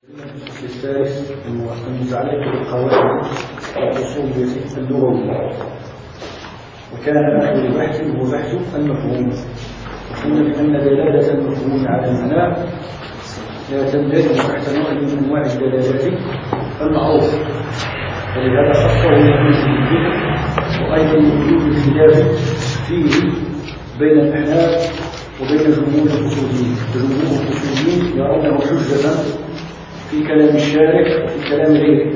الفصل الثالث المتعلق بالقواعد والأصولية اللغوية. وكان آخر البحث هو بحث المفهوم. وقلنا بأن دلالة المفهوم على المعنى لا تندرج تحت نوع من أنواع الدلالات المعروفة، ولهذا خصه المسلم به. وأيضا وجود الخلاف فيه بين الأحناف وبين جمهور الأصوليين. جمهور الأصوليين يرونه حجة في كلام الشارع وفي كلام غيره،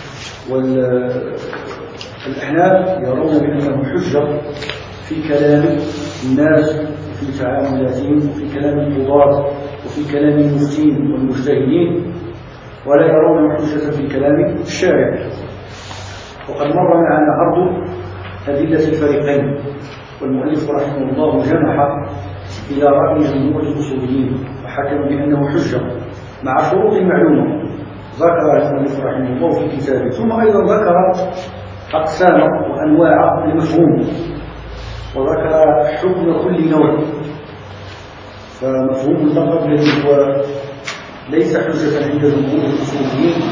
والأحناف يرون بأنه حجة في كلام الناس وفي تعاملاتهم وفي كلام القضاة وفي كلام المفتين والمجتهدين، ولا يرون حجة في كلام الشارع. وقد مر معنا عرض أدلة الفريقين، والمؤلف رحمه الله جنح إلى رأي جمهور الأصوليين وحكم بأنه حجة مع شروط معلومة ذكر المؤلف رحمه الله في كتابه. ثم أيضا ذكر أقسام وأنواع المفهوم، وذكر حكم كل نوع. فمفهوم اللقب الذي هو ليس حجة عند جمهور الأصوليين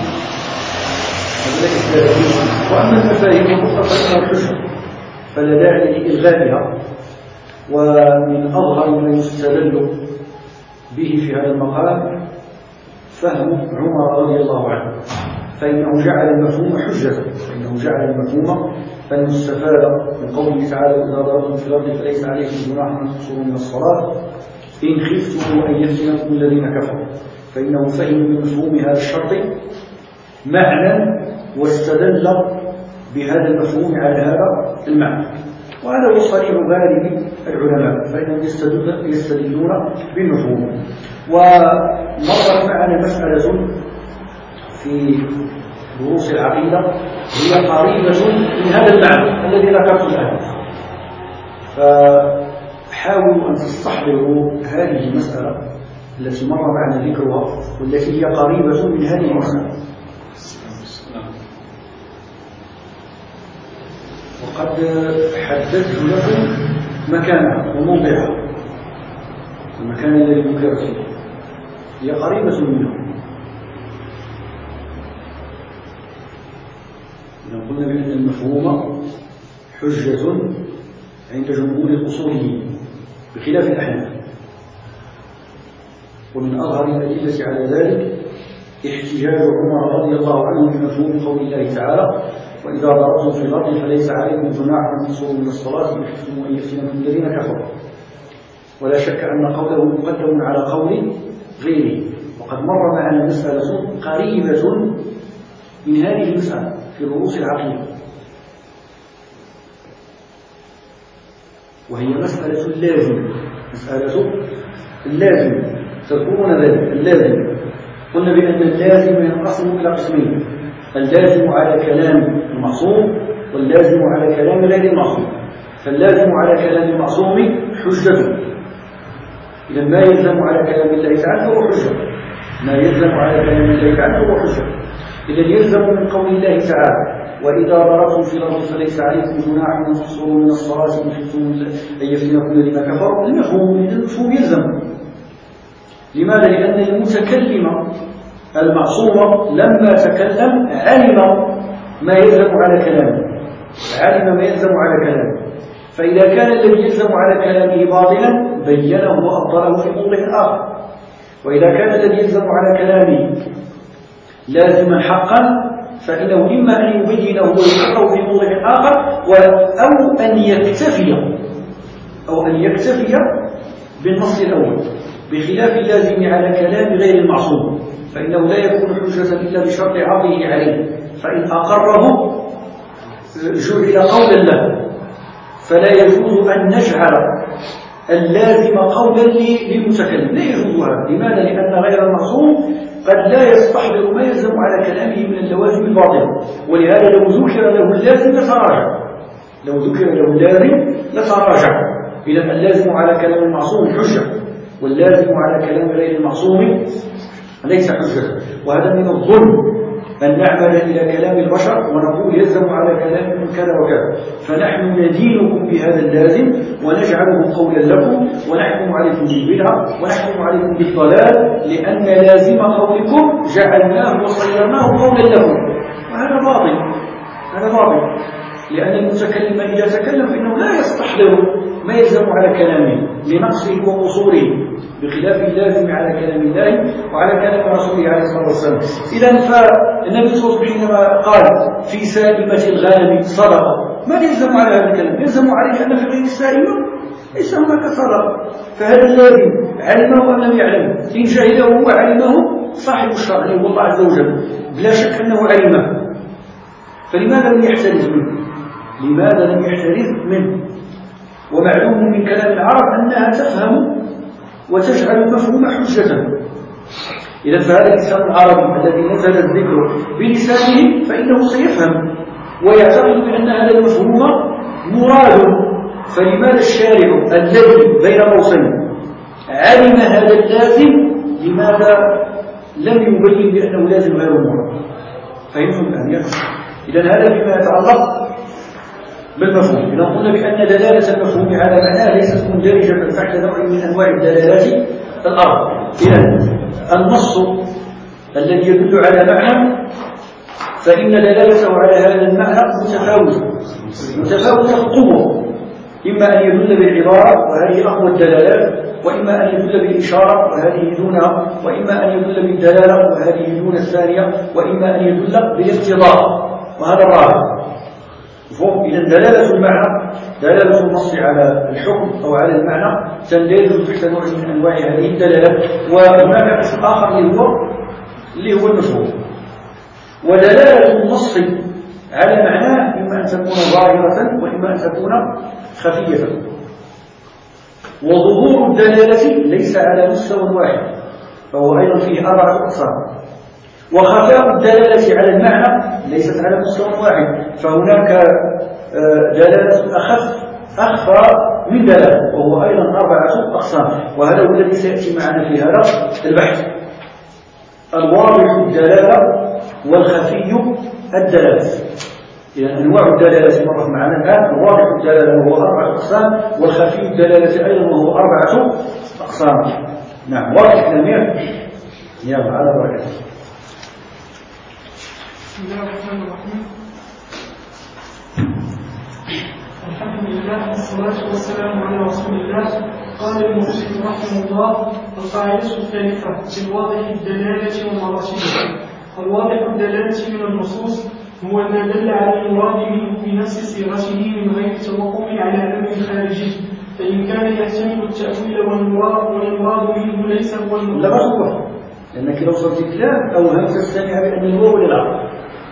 وأما المفاهيم الأخرى فإنها حجة فلا داعي لإلغائها. ومن أظهر ما يستدل به في هذا المقام فهم عمر رضي الله عنه، فإنه جعل المفهوم حجة، فإنه جعل المفهوم المستفاد من قوله تعالى: إذا ضربتم في الأرض فليس عليكم جناح أن تقصروا من الصلاة إن خفتم أن يفتنكم الذين كفروا. فإنه فهم من مفهوم هذا الشرط معنى واستدل بهذا المفهوم على هذا المعنى. وهذا هو صريح غالب العلماء، فإنهم يستدلون بالمفهوم. ومرت معنا مسألة في دروس العقيدة هي قريبة من هذا المعنى الذي ذكرته الآن، فحاولوا أن تستحضروا هذه المسألة التي مر معنا ذكرها والتي هي قريبة من هذه المسألة. وقد حددت لكم مكانها وموضعها، المكان الذي ذكر فيه هي قريبة منه. قلنا بأن المفهوم حجة عند جمهور الأصوليين بخلاف الأحناف. ومن أظهر الأدلة على ذلك احتجاج عمر رضي الله عنه بمفهوم قول الله تعالى: وإذا ضربتم في الأرض فليس عليكم جناح أن تقصروا من الصلاة إن خفتم أن يفتنكم الذين كفروا. ولا شك أن قوله مقدم على قول غيره. وقد مر معنا مسألة قريبة من هذه المسألة في رؤوس العقيدة، وهي مسألة اللازم. مسألة اللازم تذكرون ذلك. اللازم قلنا بأن اللازم ينقسم إلى قسمين: اللازم على كلام المعصوم واللازم على كلام غير المعصوم. فاللازم على كلام المعصوم حجة، إذا ما يلزم على كلام الله تعالى هو حجة. ما يلزم على كلام الله تعالى هو حجة. إذا يلزم من قول الله تعالى: وإذا ضربتم في الأرض فليس عليكم جناح أن تقصروا من الصلاة إن خفتم أن يفتنكم الذين كفروا. المفهوم يلزم. لماذا؟ لأن المتكلم المعصوم لما تكلم علم ما يلزم على كلامه، علم ما يلزم على كلامه. فإذا كان الذي يلزم على كلامه باطلا بينه وأبطله في موضع آخر، وإذا كان الذي يلزم على كلامه لازما حقا فإنه إما أن يبينه ويحقه في موضع آخر أو أن يكتفي بالنص الأول، بخلاف اللازم على كلام غير المعصوم، فإنه لا يكون حجة إلا بشرط عرضه عليه. فإن أقره جعل قولا له، فلا يجوز أن نجعل اللازم قولا للمتكلم، لا يجوز هذا. لماذا؟ لأن غير المعصوم قد لا يستحضر ما يلزم على كلامه من اللوازم الباطلة، ولهذا لو ذكر له اللازم لتراجع. إذا اللازم على كلام المعصوم حجة، واللازم على كلام غير المعصوم ليس حجة. وهذا من الظلم أن نعمل إلى كلام البشر ونقول يلزم على كلامهم كذا وكذا، فنحن ندينكم بهذا اللازم ونجعله قولا لكم ونحكم عليكم بالبدعة ونحكم عليكم بالضلال، لأن لازم قولكم جعلناه وصيرناه قولا لكم. وهذا باطل، هذا باطل، لأن المتكلم إذا تكلم فإنه لا يستحضر ما يلزم على كلامه لنقصه وقصوره، بخلاف اللازم على كلام الله وعلى كلام رسوله عليه الصلاة والسلام. إذن فالنبي صلى الله عليه وسلم حينما قال في سائمة الغنم صدقة، ما يلزم على هذا الكلام؟ يلزم عليه أن في غير السائمة ليس هناك صدقة، فهذا اللازم علمه أم لم يعلم؟ إن جهله وعلمه صاحب الشرع هو الله عز وجل بلا شك أنه علمه، فلماذا لم يحترز منه؟ لماذا لم يحترز منه؟ ومعلوم من كلام العرب أنها تفهم وتجعل المفهوم حجة. إذا فهذا الإنسان العربي الذي نزل الذكر بلسانه فإنه سيفهم ويعتقد بأن هذا المفهوم مراد، فلماذا الشارع الذي بين قوسين علم هذا اللازم لماذا لم يبين بأنه لازم غير مراد؟ فهمتم الآن؟ إذا هذا فيما يتعلق بالمفهوم. إذا قلنا بأن دلالة المفهوم على معناه ليست مندرجة تحت نوع من أنواع الدلالات الأربع. إذا النص الذي يدل على معنى فإن دلالته على هذا المعنى متفاوتة القوة، إما أن يدل بالعبارة وهذه أقوى الدلالات، وإما أن يدل بالإشارة وهذه دونها، وإما أن يدل بالدلالة وهذه دون الثانية، وإما أن يدل بالاقتضاء وهذا الرابع. إذا دلالة المعنى، دلالة النص على الحكم أو على المعنى تندرج تحت نوع من أنواع هذه الدلالات. وهناك قسم آخر اللي هو المفهوم. ودلالة النص على معناه إما أن تكون ظاهرة وإما أن تكون خفية. وظهور الدلالة ليس على مستوى واحد، فهو أيضا فيه 4 أقسام. وخفاء الدلالة على المعنى ليست على مستوى واحد، فهناك دلالة أخفى من دلالة، وهو أيضا 4 أقسام، وهذا هو الذي سيأتي معنا في هذا البحث. الواضح الدلالة والخفي الدلالة. إذا أنواع الدلالة مرت معنا الآن. الواضح الدلالة وهو 4 أقسام، والخفي الدلالة أيضا وهو 4 أقسام. نعم، واضح كلامي؟ يلا على بركة. بسم الله الرحمن الرحيم. الحمد لله والصلاة والسلام على رسول الله. قال المؤلف رحمه الله: القاعدة الثالثة في الواضح الدلالة ومراتبها. الواضح الدلالة من النصوص هو ما دل على المراد منه بنفس صيغته من غير توقف على أمر خارجي، فإن كان يحتمل التأويل والمراد منه ليس هو المراد. لا أصبح، لأنك لو صرت الكلام أو همت السامع بأن الواو للعرب.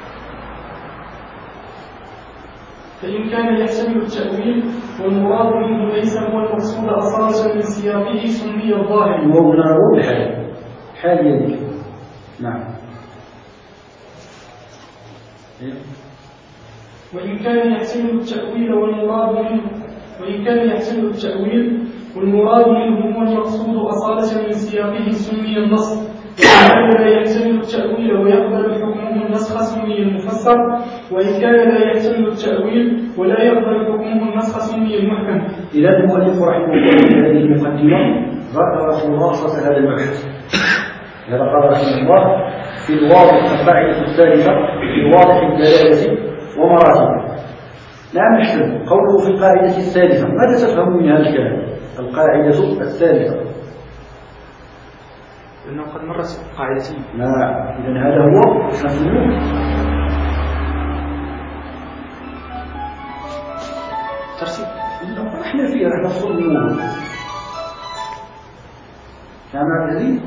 فإن كان يحتمل التأويل والمراد منه ليس هو المقصود أصالة من سياقه سمي الظاهر. الواو للعرب حال يدك. نعم. وإن كان يحتمل التأويل والمراد منه هو المقصود أصالة من سياقه سمي النص. وإن كان لا يحتمل التأويل ويقبل حكمه النسخ سمي المفسر، وإن كان لا يحتمل التأويل ولا يقبل حكمه النسخ سمي المحكم. إذا المؤلف رحمه الله في هذه المقدمة ذكر خلاصة هذا المبحث. هذا قال رحمه الله في الواضح القاعدة الثالثة في واضح الدلالة ومراتبها. نعم، نحسن قوله في القاعدة الثالثة. ماذا تفهم من هذا الكلام؟ القاعدة الثالثة لأنه قد مرت قاعدتين. نعم، إذن هذا هو مفهوم ترتيب. احنا فيه راح نفصل منه. نعم عزيز.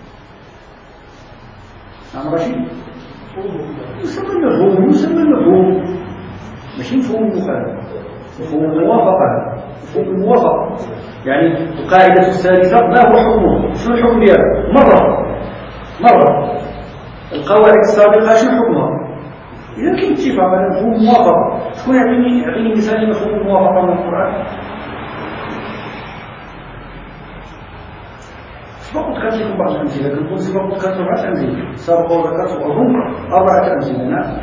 نعم رشيد. يسمى المفهوم ماشي مفهوم المخالفة، مفهوم الموافقة، مفهوم الموافقة. يعني القاعدة الثالثة ما هو حكمه؟ شنو الحكم ديالها؟ مرة القواعد السابقة شنو حكمها؟ إذا كاين اتفاق على مفهوم الموافقة، شكون يعطيني مثال مفهوم الموافقة من القرآن؟ سبق ذكرت لكم بعض الأمثلة، كنت سبق ذكرت 4 أمثلة، سبق وذكرت أظن 4 أمثلة. نعم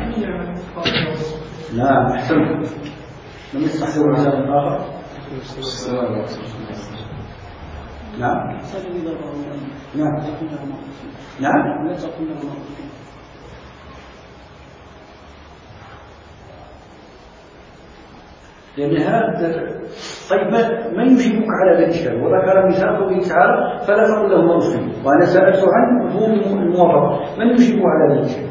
نعم أحسنت. لم يستحضروا مثال آخر. نعم نعم نعم لأن هذا طيب ما يجيبك على هذا الإشكال؟ وذكر مثال قوله تعالى فلا تقل لهما أف، وأنا سألت عن مفهوم الموافقة، من يجيبك على هذا الإشكال؟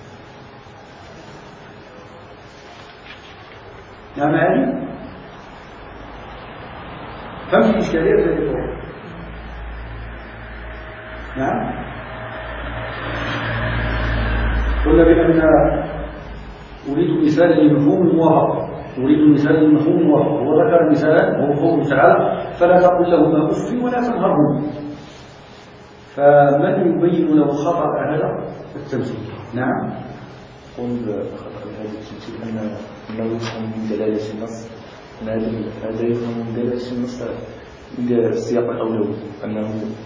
نعم علي فهمت الإشكالية في هذه الطرق؟ نعم قلنا بأن أريد مثالا لمفهوم الموافقة، أريد مثالا لمفهوم الموافقة، وذكر مثالا وهو قوله تعالى فلا تقل لهما أف ولا تنهرهما. فمن يبين له خطأ هذا التمثيل؟ نعم قل خطأ هذا التمثيل أنه يفهم من دلالة النص، هذا يفهم من دلالة النص السياق الأولوي، أنه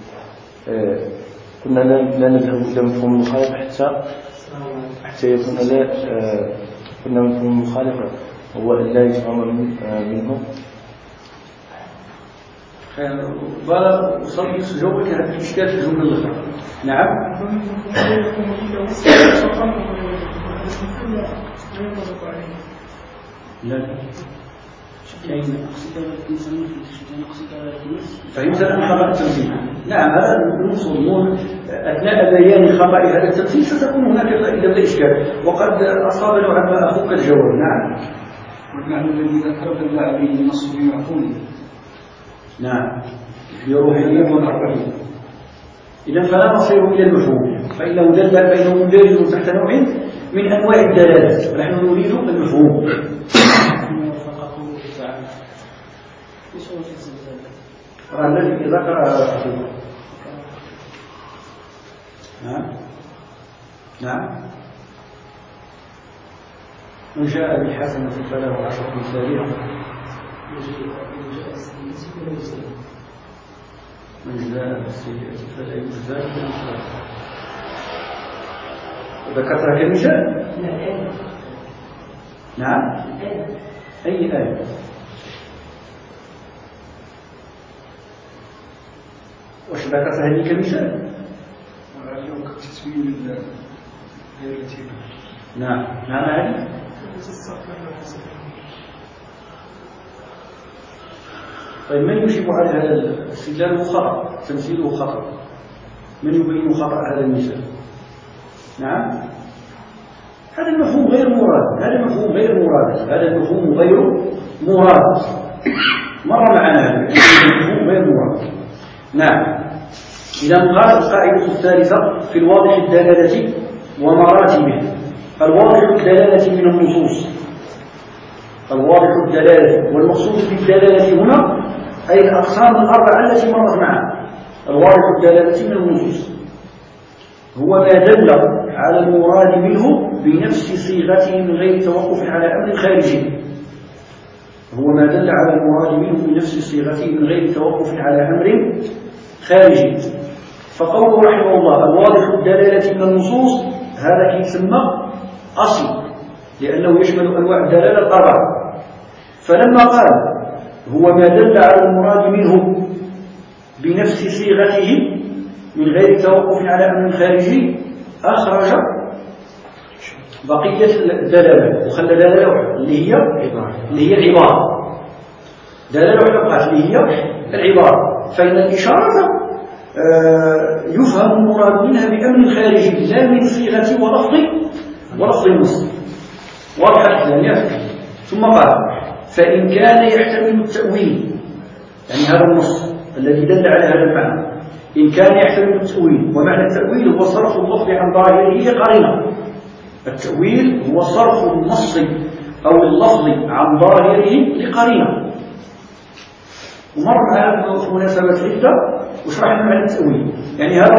كنا لا نذهب إلى مفهوم المخالفة حتى يكون كنا مفهوم المخالفة هو أن لا يفهم منه. بلا أصلي جوابك هذا الإشكال في الجملة الأخرى. نعم لا فهمت أن خطأ التمثيل. نعم هذا المصدمون أثناء بيان خطأ هذا التمثيل ستكون هناك فائدة لا إشكال، وقد أصاب نوعا أخوك الجواب. نعم والمعنى الذي ذكر دل عليه النص بمفهومه. نعم بروحه والأربعين. إذا فلا نصير إلى المفهوم، فإنه دل بينهم دارج تحت نوع من أنواع الدلالات، ونحن نريد المفهوم. الذي ذكر نعم نعم من جاء بالحسنة فله 10 أمثالها من جاء بالسيئة فلا يجزى إلا مثلها. ذكرتها كمثال؟ نعم أي آية؟ وش ذكرتها هذه كمثال؟ نعم نعم علي. طيب من يجيب على هذا الاستدلال خطأ تمثيله خطأ؟ من يبين خطأ هذا المثال؟ نعم هذا المفهوم غير مراد، هذا المفهوم غير مراد، هذا المفهوم غير مراد، مر معنا المفهوم غير مراد. نعم إذا قال القاعدة الثالثة في الواضح الدلالة ومراتبه. الواضح الدلالة من النصوص، الواضح الدلالة، والمقصود بالدلالة هنا أي الأقسام الأربعة التي مرت معنا. الواضح الدلالة من النصوص هو ما دل على المراد منه بنفس صيغته من غير توقف على أمر خارجي، هو ما دل على المراد منه بنفس صيغته من غير توقف على أمر خارجي. فقوله رحمه الله الواضح الدلالة من النصوص هذا يسمى أصل، لأنه يشمل أنواع الدلالة الأربعة. فلما قال هو ما دل على المراد منه بنفس صيغته من غير توقف على أمر خارجي أخرج بقية الدلالة وخلى دلالة واحدة اللي هي العبارة، دلالة واحدة اللي هي العبارة. فإن الإشارة يفهم المراد منها بأمر خارجي لا من صيغة ولفظ النص. واضح يعني. ثم قال فإن كان يحتمل التأويل، يعني هذا النص الذي دل على هذا المعنى إن كان يحتمل التأويل، ومعنى التأويل هو صرف اللفظ عن ظاهره قرينة. التأويل هو صرف النص أو اللفظ عن ظاهره لقرينة. ومر معنا في مناسبة عدة وشرحنا معنى التأويل. يعني هذا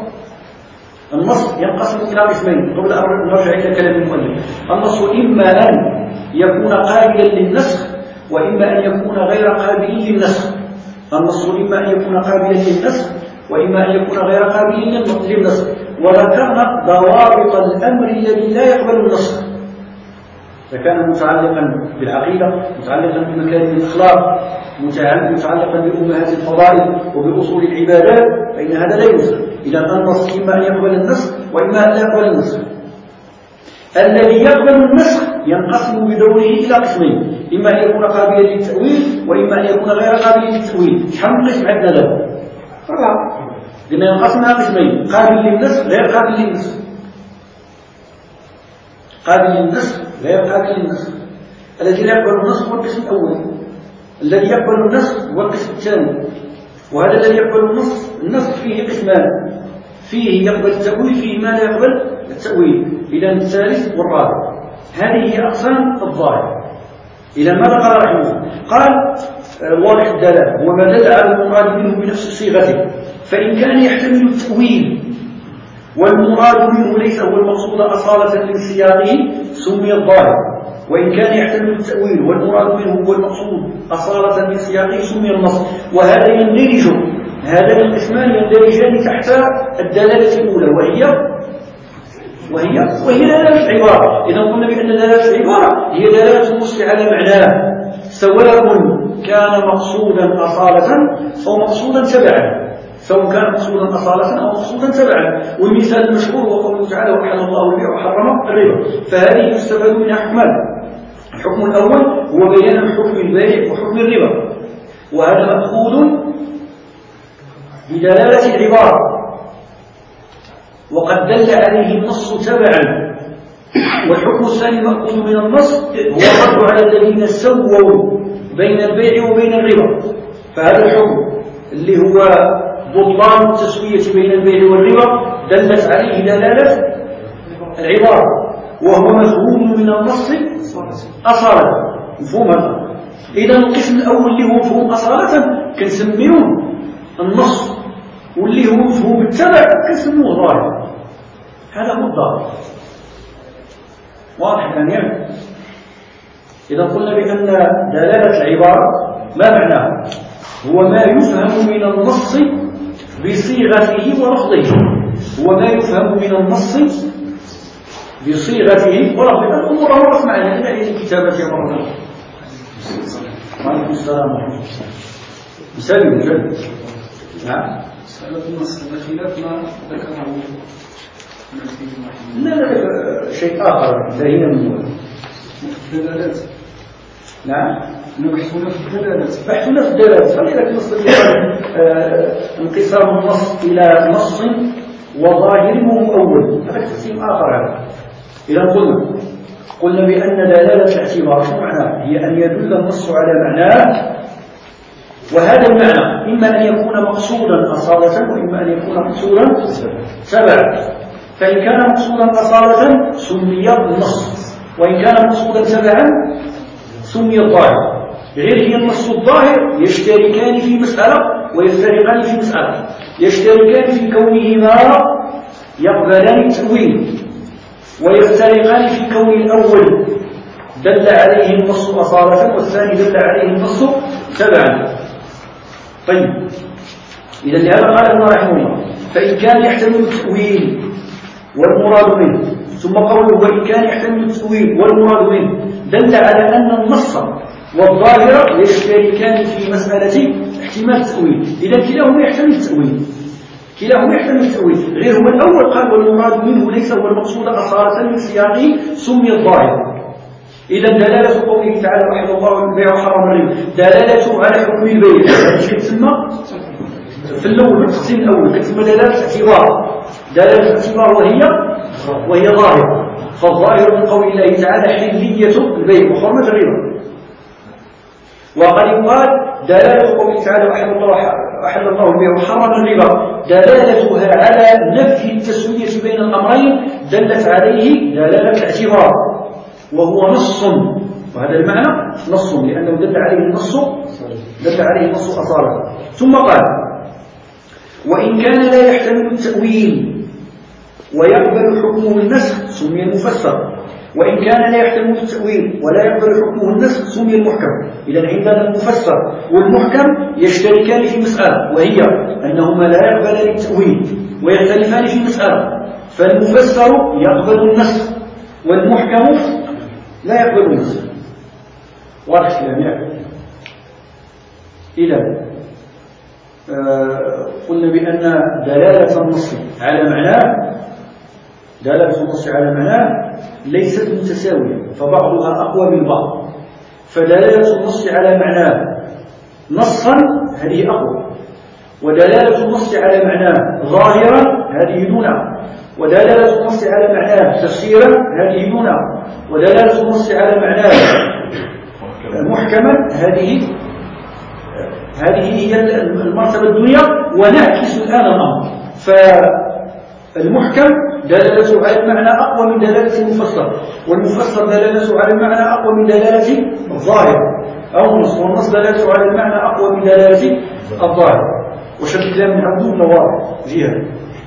النص ينقسم إلى قسمين قبل أن نرجع إلى كلام المؤلف. النص إما أن يكون قابلا للنسخ وإما أن يكون غير قابل للنسخ. النص إما أن يكون قابلا للنسخ وإما أن يكون غير قابل للنسخ. وذكرنا ضوابط الأمر الذي لا يقبل النسخ، إذا كان متعلقا بالعقيدة، متعلقا بمكارم الأخلاق، متعلقا بأمهات الفضائل وبأصول العبادات، فإن هذا لا ينسخ. إذا النص إما أن يقبل النسخ وإما أن لا يقبل النسخ. الذي يقبل النسخ ينقسم بدوره إلى قسمين، إما أن يكون قابلا للتأويل وإما أن يكون غير قابل للتأويل. شحال من قسم عندنا له؟ قلنا ينقسم إلى قسمين: قابل للنسخ غير قابل للنسخ. قابل للنسخ غير قابل للنسخ. الذي لا يقبل النسخ هو القسم الأول، الذي يقبل النسخ هو القسم الثاني. وهذا الذي يقبل النسخ فيه قسمان: فيه يقبل التأويل، فيه ما لا يقبل التأويل. إذا الثالث والرابع. هذه هي أقسام الظاهر. إذا ماذا قال رحمه الله؟ قال: واضح الدلالة هو ما دل على المراد منه بنفس صيغته، فإن كان يحتمل التأويل والمراد منه ليس هو المقصود أصالة من سياقه سمي الظاهر، وإن كان يحتمل التأويل والمراد منه هو المقصود أصالة من سياقه سمي النص. وهذا يندرج، هذان القسمان يندرجان تحت الدلالة الأولى وهي دلالة العبارة. إذا قلنا بأن دلالة العبارة هي دلالة النص على معناه، سواء كان مقصودا أصالة أو مقصودا تبعا، سواء كان مقصودا أصالة أو مقصودا تبعا. والمثال المشهور هو قوله تعالى: وحل الله البيع وحرم الربا. فهذه يستفاد منها حكمان: الحكم الأول هو بيان حكم البيع وحكم الربا، وهذا مأخوذ بدلالة العبارة، وقد دل عليه النص تبعا. والحكم الثاني مأخوذ من النص هو الرد على الذين سووا بين البيع وبين الربا. فهذا الحكم اللي هو بطلان التسوية بين البيع والربا دلت عليه دلالة العبارة، وهو مفهوم من النص أصالة. مفهوم هذا؟ إذا القسم الأول اللي هو مفهوم أصالة كنسميوه النص، واللي هو مفهوم التبع كنسموه ظاهر. هذا هو الظاهر. واضح يعني؟ إذا قلنا بأن دلالة العبارة ما معناه؟ هو ما يفهم من النص بصيغته ولفظه. هو ما يفهم من النص بصيغته ولفظه. الأمور مرت معنا إلى الكتابة يا مرة. وعليكم السلام ورحمة الله. مثال نعم. مسألة النص بخلاف ما ذكره لا شيء آخر انتهينا منه. الدلالات. نعم. نبحثنا في الدلالات. بحثنا في الدلالات. فلذلك نستطيع انقسام النص إلى نص وظاهر ومؤول. هذا تقسيم آخر هذا. إذا قلنا بأن دلالة الاعتبار شو معناه؟ هي أن يدل النص على معناه، وهذا المعنى إما أن يكون مقصودا أصالة وإما أن يكون مقصودا تبعا. فإن كان مقصودا أصالة سمي النص، وإن كان مقصودا تبعا سمي الظاهر. غير هي النص الظاهر يشتركان في مسألة ويفترقان في مسألة. يشتركان في كونهما يقبلان التأويل، ويفترقان في كون الأول دل عليه النص أصالة والثاني دل عليه النص تبعا. طيب، إذا لهذا قال ابن رحمه الله: فإن كان يحتمل التأويل والمراد منه، ثم قوله: وإن كان يحتمل التأويل والمراد منه، دل على أن النص والظاهر يشتركان في مسألة احتمال التأويل. إذا كلاهما يحتمل التأويل، كلاهما يحتمل التأويل. غير هو الأول قال: والمراد منه ليس هو المقصود أصالة من سياقه سمي الظاهر. إذا دلالة قوله تعالى: وحل الله البيع وحرم الربا دلالته على حكم البيع. ايش كتسمى؟ في الأول التقسيم الأول كتسمى دلالة الاعتبار. دلالة الاعتبار وهي ظاهرة. فالظاهر من قول الله تعالى حلية البيع وحرمة الربا. وقد يقال دلالة قوله تعالى: وحل الله البيع وحرم الربا دلالتها على نفي التسوية بين الأمرين دلت عليه دلالة الاعتبار، وهو نص. وهذا المعنى نص لأنه دل عليه النص أصالة. ثم قال: وإن كان لا يحتمل التأويل ويقبل حكمه النسخ سمي المفسر، وإن كان لا يحتمل التأويل ولا يقبل حكمه النسخ سمي المحكم. إذا عندنا المفسر والمحكم يشتركان في مسألة، وهي أنهما لا يقبلان التأويل ويختلفان في مسألة، فالمفسر يقبل النسخ والمحكم لا يقبل النسخ. واضح الكلام؟ إذا قلنا بأن دلالة النص على معناه ليست متساوية، فبعضها أقوى من بعض. فدلالة النص على معناه نصا هذه أقوى، ودلالة النص على معناه ظاهرا هذه دونها، ودلالة النص على معناه تفسيرا هذه دونها، ودلالة النص على معناه محكما هذه هي المرتبة الدنيا. ونعكس الآن الأمر، فالمحكم دلالته على المعنى أقوى من دلالة المفسر، والمفسر دلالته على المعنى أقوى من دلالة الظاهر أو النص، والنص دلالته على المعنى أقوى من دلالة الظاهر. وشد الكلام من عبده من واضح جهة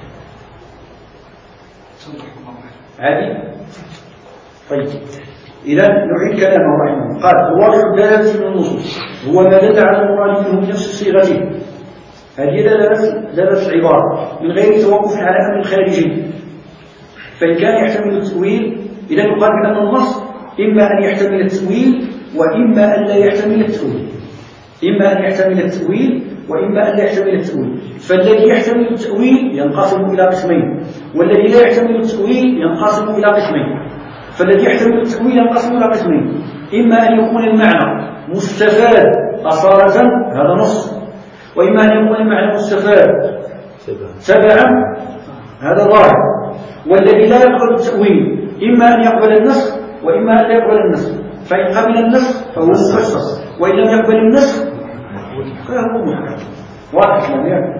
عادي. طيب إذا نعيد كلامه رحمه الله. قال: الواضح الدلالة من النصوص هو ما دل على المراد منه بنفس صيغته. هذه دلالة العبارة من غير توقف على أمر خارجي، فإن كان يحتمل التأويل إذا يقال بأن النص إما أن يحتمل التأويل وإما أن لا يحتمل التأويل، إما أن يحتمل التأويل وإما أن لا يحتمل التأويل. فالذي يحتمل التأويل ينقسم إلى قسمين، والذي لا يحتمل التأويل ينقسم إلى قسمين. فالذي يحتمل التأويل ينقسم إلى قسمين: إما أن يكون المعنى مستفاد أصالة هذا نص، وإما أن يكون المعنى مستفاد تبعا هذا ظاهر. والذي لا يقبل التأويل إما أن يقبل النسخ وإما أن لا يقبل النسخ، فإن قبل النسخ فهو مفسر، وإن لم يقبل النسخ فهو محكم. واضح الكلام؟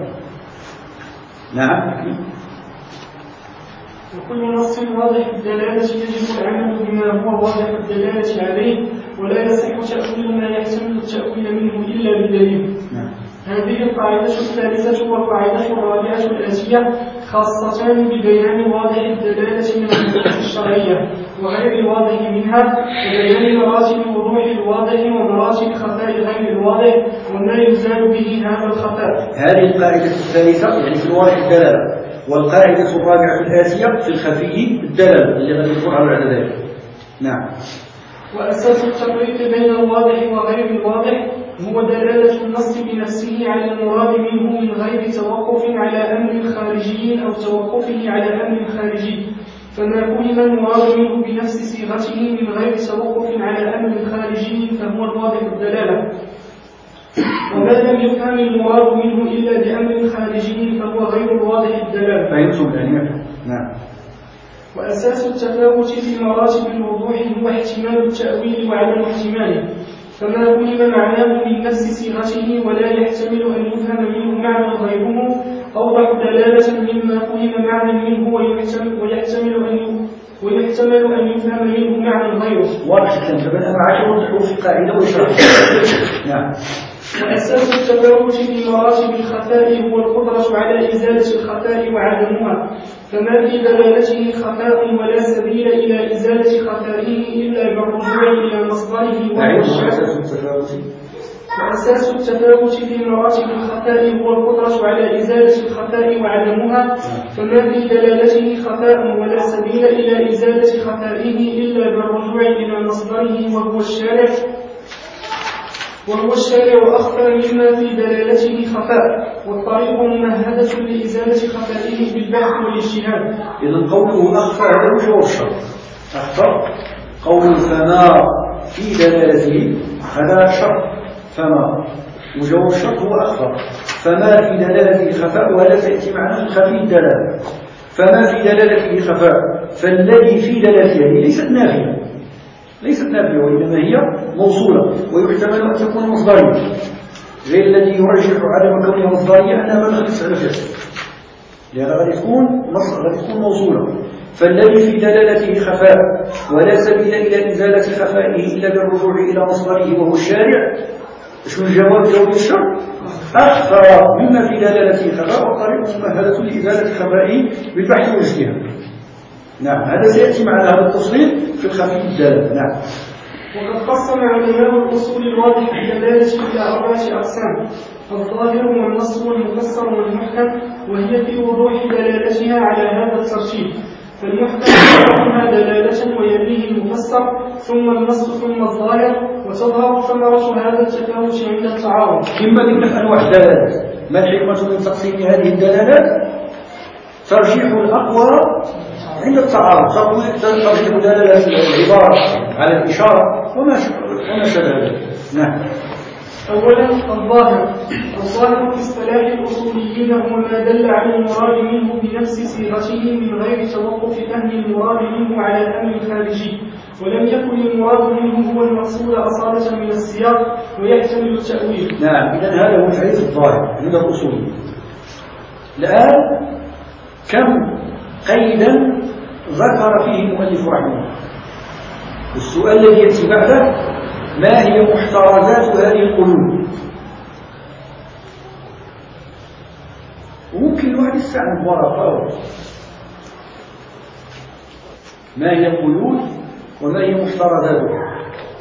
نعم. وكل نص واضح الدلالة يجب العمل بما هو واضح الدلالة عليه، ولا يصح تأويل ما يحتمل التأويل منه إلا بدليل. هذه القاعدة الثالثة والقاعدة الرابعة الآتية خاصتان ببيان واضح الدلالة من النصوص الشرعية وغير الواضح منها، وبيان مراتب وضوح الواضح ومراتب خفاء غير الواضح وما يزال به هذا الخفاء. هذه القاعدة الثالثة يعني في واضح الدلالة، والقاعدة الرابعة الآتية في الخفي الدلالة اللي غادي نذكرها بعد ذلك. نعم. وأساس التفريق بين الواضح وغير الواضح هو دلالة النص بنفسه على المراد منه من غير توقف على أمر خارجي أو توقفه على أمر خارجي، فما فهم المراد منه بنفس صيغته من غير توقف على أمر خارجي فهو الواضح الدلالة، وما لم يفهم المراد منه إلا بأمر خارجي فهو غير الواضح الدلالة. فهمتم يعني؟ نعم. وأساس التفاوت في مراتب الوضوح هو احتمال التأويل وعدم احتماله، فما فهم معناه من نفس صيغته ولا يحتمل أن يفهم منه معنى غيره أوضح دلالة مما فهم معنى منه ويحتمل أن يفهم منه معنى غيره. واضح الكلام. أنا معك وضحوا في القاعدة وشرح. نعم. وأساس التفاوت في مراتب الخفاء هو القدرة على إزالة الخفاء وعدمها، فما في دلالته خفاء ولا سبيل إلى إزالة خفائه إلا بالرجوع إلى مصدره وأساس التفاوت في مراتب الخفاء هو القدرة على إزالة الخفاء وعدمها، فما في دلالته خفاء ولا سبيل إلى إزالة خفائه إلا بالرجوع إلى مصدره وهو الشارع أخفى مما في دلالته خفاء، والطريق ممهدة لإزالة خفائه بالبحث والاجتهاد. إذن قوله أخفى هذا وجه الشرط. أخفى قول فما في دلالته هذا شرط، فما وجه الشرط هو أخفى، فما في دلالته خفاء ولا سيأتي معنا خفي الدلالة. فما في دلالته خفاء، فالذي في دلالته ليست نافية وإنما هي موصولة، ويحتمل أن تكون مصدرية، غير الذي يرجح عدم كونها مصدرية أنها ما غاديش على فعل، لأنها غادي تكون موصولة. فالذي في دلالته خفاء ولا سبيل إلى إزالة خفائه إلا بالرجوع إلى مصدره وهو الشارع. شو جواب الشرط؟ أخفى مما في دلالته خفاء، والطريق ممهدة لإزالة خفائه بالبحث والاجتهاد. نعم، هذا سيأتي معنا هذا التفصيل في الخفي الدالة. نعم. وقد قسم علماء الأصول الواضح الدلالة إلى 4 أقسام: الظاهر والنص والمفسر والمحكم، وهي في وضوح دلالتها على هذا الترتيب. فالمحكم يعرفها دلالة ويليه المفسر ثم النص ثم الظاهر، وتظهر ثمرة هذا التفاوت عند التعارض. إما ذكر أنواع الدلالات. ما الحكمة من تقسيم هذه الدلالات؟ ترجيح الأقوى عند التعارض، ترجيح دلالة العبارة على الإشارة وما شابه ذلك. نعم. أولا الظاهر في اصطلاح الأصوليين هو ما دل على المراد منه بنفس صيغته من غير توقف فهم المراد منه على الأمر الخارجي، ولم يكن المراد منه هو المقصود أصالة من السياق ويحتمل التأويل. نعم. إذن هذا هو تعريف الظاهر عند الأصوليين. الآن كم قيدا ذكر فيه المؤلف رحمه الله؟ السؤال الذي يأتي بعده: ما هي محترزات هذه القيود؟ وممكن الواحد يستعمل ورقة. ما هي القيود وما هي محترزاتها؟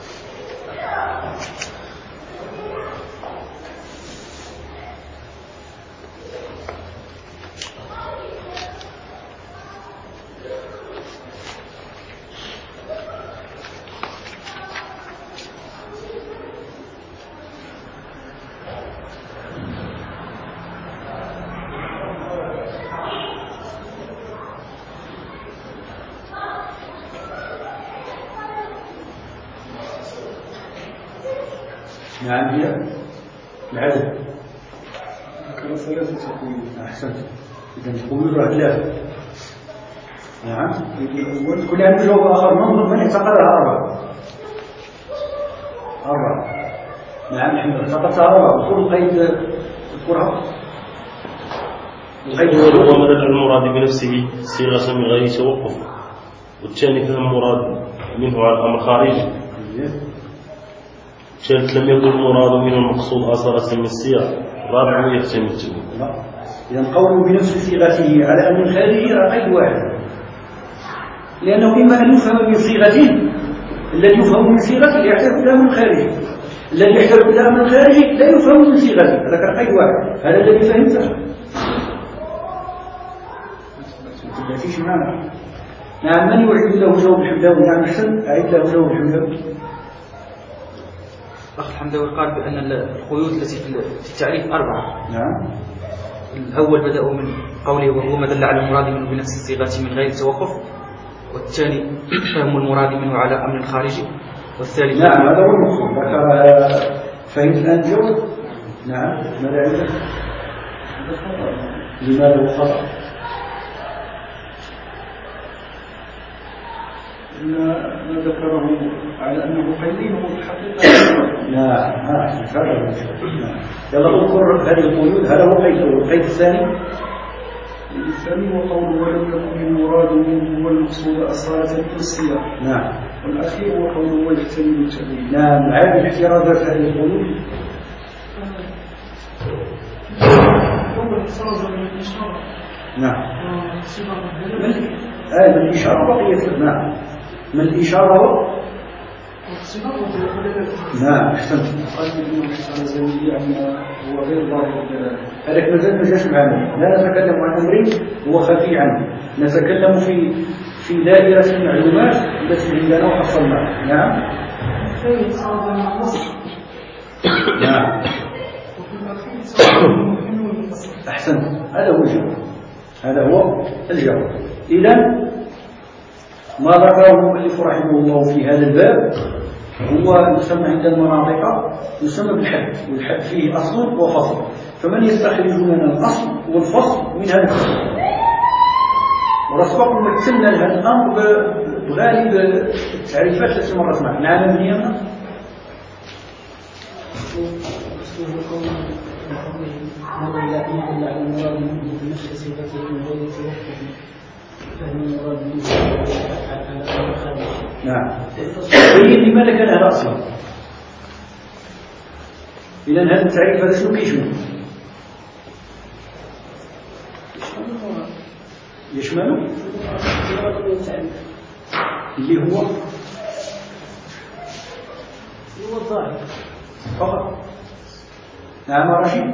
نعم. هي العدد. ذكر 3 قيود. أحسنت. إذن القيود راه 3. نعم. كل عنده جواب آخر من اعتقدها 4. نعم. نحن اعتقدتها 4. وكل قيد اذكرها. القيد هو مدى المراد بنفسه صيغة من غير توقف، والثاني فهم مراد منه على الأمر الخارجي، ثالث لم يكن المراد منه المقصود أصالة من السياق، رابع يحتمل التأويل. إذن قوله بنفس صيغته على أمر خارجي راه قيد واحد، لأنه إما أن يفهم من صيغته، الذي يفهم من صيغته يحتاج إلى أمر خارجي، الذي يحتاج إلى أمر خارجي لا يفهم من صيغته. هذا كان قيد واحد. هذا الذي فهمته. ما تبعتيش معنا. نعم. من يعيد له جواب الحمداوي؟ نعم. أحسن. أعيد له جواب الحمداوي. الأخ الحمداوي قال بأن القيود التي في التعريف 4. نعم. الأول بدأوا من قوله وهو ما دل على المراد منه بنفس صيغته من غير توقف، والثاني فهم المراد منه على أمر خارجي، والثالث نعم. هذا هو المقصود. فهمت الآن جواب؟ نعم. ماذا عندك؟ لماذا هو خطأ؟ ما ذكره على أنه قيدين هو الحقيقة. نعم. يلا اذكر هذه القيود. هذا هو قيد. القيد الثاني هو قوله ولم يكن المراد منه هو المقصود أصالة في السياق. نعم. والأخير هو قوله ويحتمل التأويل. نعم. هذه الاحترازات هذه القيود. نعم. من الإشارة بقية. نعم. من الإشارة. نعم. أحسنت. قال إنه الإشارة زمنية هو غير ظاهر الدلالة. هذاك مازال ما جاش معنا. لا نتكلم عن أمر هو خفي عنه، نتكلم في دائرة المعلومات التي عندنا وحصلناها. نعم. نعم. أحسنت. هذا هو الجواب. هذا هو الجواب. إذن ما ذكره المؤلف رحمه الله في هذا الباب هو يسمى عند المناطق يسمى بالحد، والحد فيه أصل وفصل، فمن يستخرج لنا الأصل والفصل من هذا الفصل. ورسبق مثلنا لهذا الأمر بغالب التعريفات التي مرت معنا. نعم. من هي؟ نعم. لماذا كان هذا أصلا؟ إذن هذا التعريف هذا شنو كيشمل؟ يشمل اللي هو هو الظاهر فقط. نعم رشيد.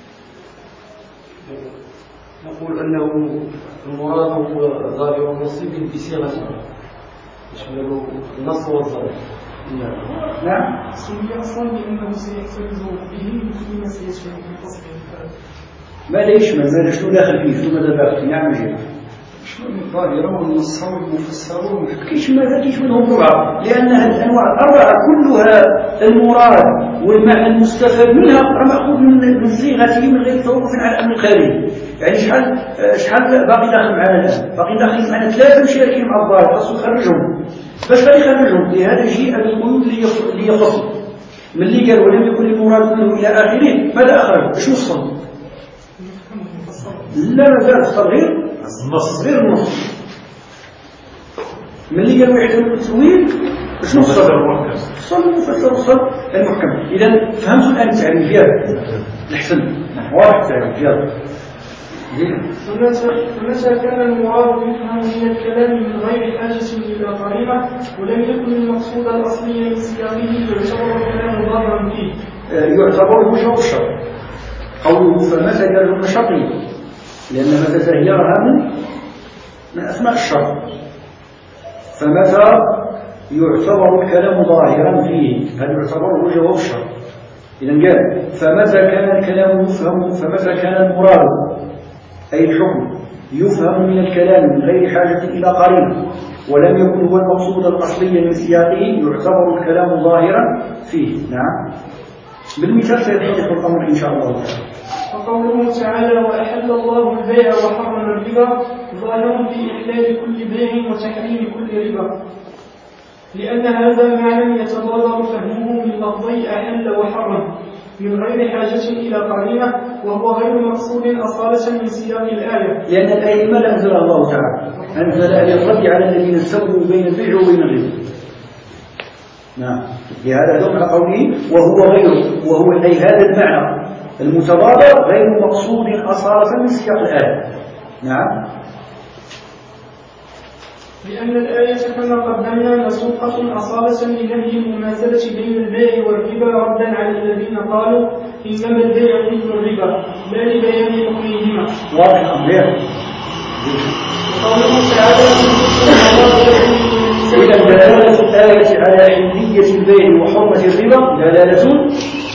نقول أنه المراد هو ظاهر النص بصيغته يشمل النص والظاهر. نعم. سمي أصلا لأنه سيحتفظ به مثل ما سيشمل في الفصل. ماذا يشمل؟ ماذا شنو داخل فيه؟ شنو ماذا باقي؟ نعم جيد. يشمل الظاهر والنص والمفسر كيشملهم أربعة، لأن الأنواع الأربعة كلها المراد والمعنى المستفاد منها مأخوذ من صيغته من غير توقف على الأمر الخارجي. يعني شحال باقي داخل معنا الآن؟ باقي داخل معنا 3 مشاركين مع الظاهر، خاصو يخرجهم. باش غادي يخرجهم؟ لهذا جيء بالقيود اللي يخص. من اللي قال ولم يكن المراد منه إلى آخره، ماذا أخرج؟ شنو وصل؟ لا مازال الصغير النص غير النص. من اللي قالوا يحتمل التسويل شنو الصدر الصل المفسر الصل المحكم. اذا فهمتوا الان التعريف ديالو الحسن واضح التعريف ديالو. فمتى كان المراد يفهم من الكلام من غير حاجة إلى قرينة ولم يكن المقصود الأصلي من سياقه يعتبر الكلام ظاهرا فيه. يعتبر وجه الشرط قوله فمتى قالوا الشرطي لأن متى هي رهان من أسماء الشرط. فمتى يعتبر الكلام ظاهرا فيه هذا يعتبر وجه الشرط. إذا قال فمتى كان الكلام يفهم فمتى كان المراد أي الحكم يفهم من الكلام من غير حاجة إلى قرينة ولم يكن هو المقصود الأصلي من سياقه يعتبر الكلام ظاهرا فيه. نعم بالمثال سيتضح الأمر إن شاء الله تعالى. وقوله تعالى وأحل الله البيع وحرم الربا ظاهر في إحلال كل بيع وتحريم كل ربا لأن هذا معنى يتضرر فهمه من لفظي أحل وحرم من غير حاجة إلى قرينة وهو غير مقصود أصالة من سياق الآية. لأن الآية ما أنزل الله تعالى أنزل للرد على الذين سووا بين البيع وبين الربا. نعم لهذا دخل قوله وهو أي هذا المعنى المتضاد غير مقصود أصالة من سياق الآية. نعم لأن الآية كما قدمنا مسوقة أصالة لنهي المماثلة بين البيع والربا ردا على الذين قالوا إنما البيع مثل الربا لا لبيان حكمهما. واضح الأمر. وقوله تعالى إذا دلالة الآية على حلية البيع وحرمة الربا دلالة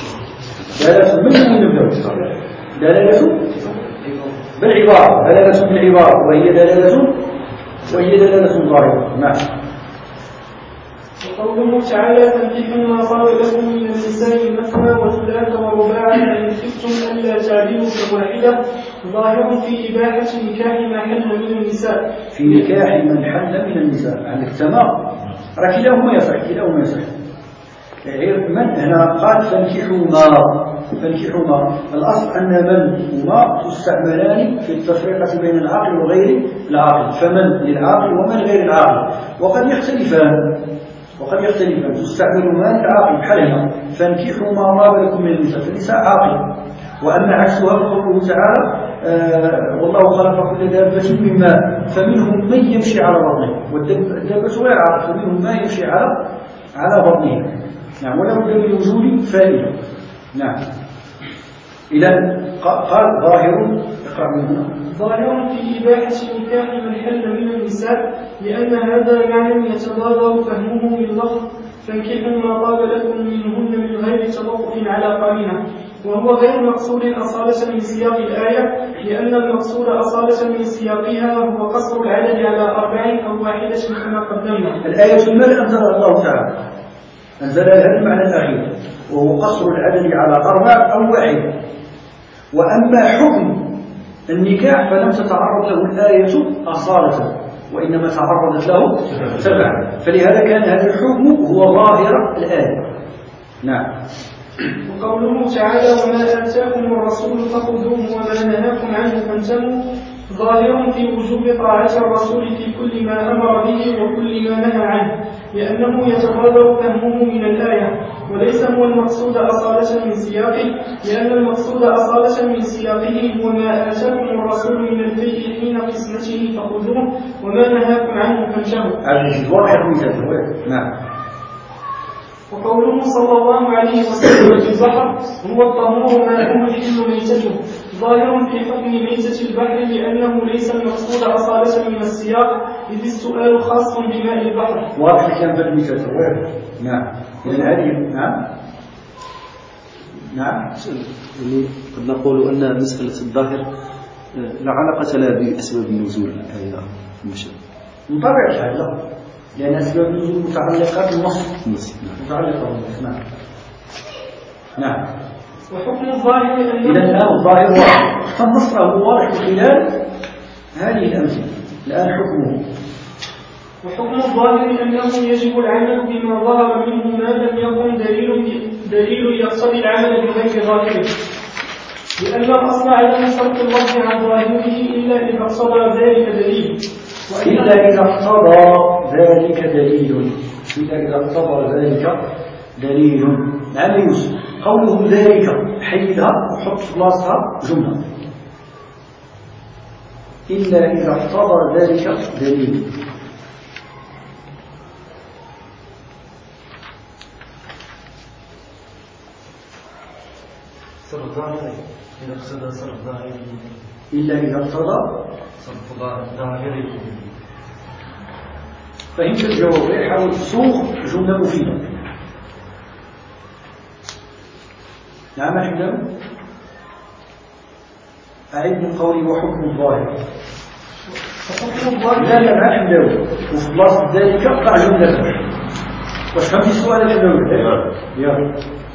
من النبوة دلالة بالعبارة وهي دلالة ظاهرة. نعم. وقوله تعالى فانكحوا ما طاب لكم من النساء مثنى وثلاث ورباع فإن خفتم ألا تعدلوا فواحدة ظاهر في إباحة نكاح ما حل من النساء. في نكاح من حل من النساء عندك تمام راه كلاهما يصح غير من هنا قال فانكحوا ما الأصل أن من وما تستعملان في التفرقة بين العاقل وغير العاقل فمن للعاقل ومن غير العاقل وقد يختلفان تستعمل ما للعاقل بحال هنا فانكحوا ما طاب لكم من النساء فالنساء عاقل وأما عكسها قوله تعالى والله خلق كل دابة من ماء فمنهم من يمشي على بطنه والدابة غير عاقل فمنهم ما يمشي على بطنه. نعم ولا بد من وجود فائدة. نعم إذا قال ظاهر اقرأ من هنا ظاهر في إباحة نكاح من حل من النساء لأن هذا معنى يتضرر فهمه من لفظ فانكحوا ما طاب لكم منهن من غير توقف على قرينة وهو غير مقصود أصالة من سياق الآية لأن المقصود أصالة من سياقها هو قصر العدد على 4 أو واحدة كما قدمنا. الآية المال أنزلها الله تعالى أنزل هذا المعنى الأخير وهو قصر العدد على 4 أو واحدة. وأما حكم النكاح فلم تتعرض له الآية أصالة وإنما تعرضت له تبعا فلهذا كان هذا الحكم هو ظاهر الآية. نعم. وقوله تعالى وما آتاكم الرسول فخذوه وما نهاكم عنه فانتهوا ظاهر في وجوب طاعة الرسول في كل ما أمر به وكل ما نهى عنه لأنه يتضرر فهمه من الآية وليس هو المقصود أصالة من سياقه لأن المقصود أصالة من سياقه هو ما آتاكم الرسول من البيع حين قسمته فخذوه وما نهاكم عنه فانتهوا. هذا واضح مثال. نعم. وقوله صلى الله عليه وسلم في البحر هو الطهور ماءه الحل ميتته ظاهر في حكم ميتة البحر لأنه ليس المقصود أصالة من السياق إذ السؤال خاص بماء البحر. واضح الكلام في الميتة. نعم. إذن هذه نعم. يعني قد نقول أن مسألة الظاهر لا علاقة لها بأسباب النزول هذا المشهد. من طبيعة الحال لا، لأن أسباب النزول متعلقة بالنص. متعلقة بالنص. نعم. نعم. وحكم الظاهر أنه إذا الآن الظاهر واضح، فالنص هو واضح خلال هذه الأمثلة. الآن حكمه. وحكم الظاهر أنه يجب العمل بما ظهر منه ما لم يكن دليل يقتضي العمل بغير ظاهره، لأن الأصل عدم صرف اللفظ عن ظاهره إلا إذا اقتضى ذلك دليل. إلا إذا اقتضى ذلك دليل. إلا إذا اقتضى ذلك دليل. نعم يوسف، قوله ذلك حيدها وحط في بلاصتها جملة. إلا إذا اقتضى ذلك دليل. صرف ظاهري إذا اقتضى صرف ظاهري إلا إذا اقتضى صرف ظاهري. فهمت الجواب. حاول تصوغ جملة مفيدة. نعم حمدان. أعيد من قولي وحكم الظاهر. لا لا ما حمدان. وفي بلاصة ذلك قع جملة. واش فهمتي السؤال الأول؟ يلا.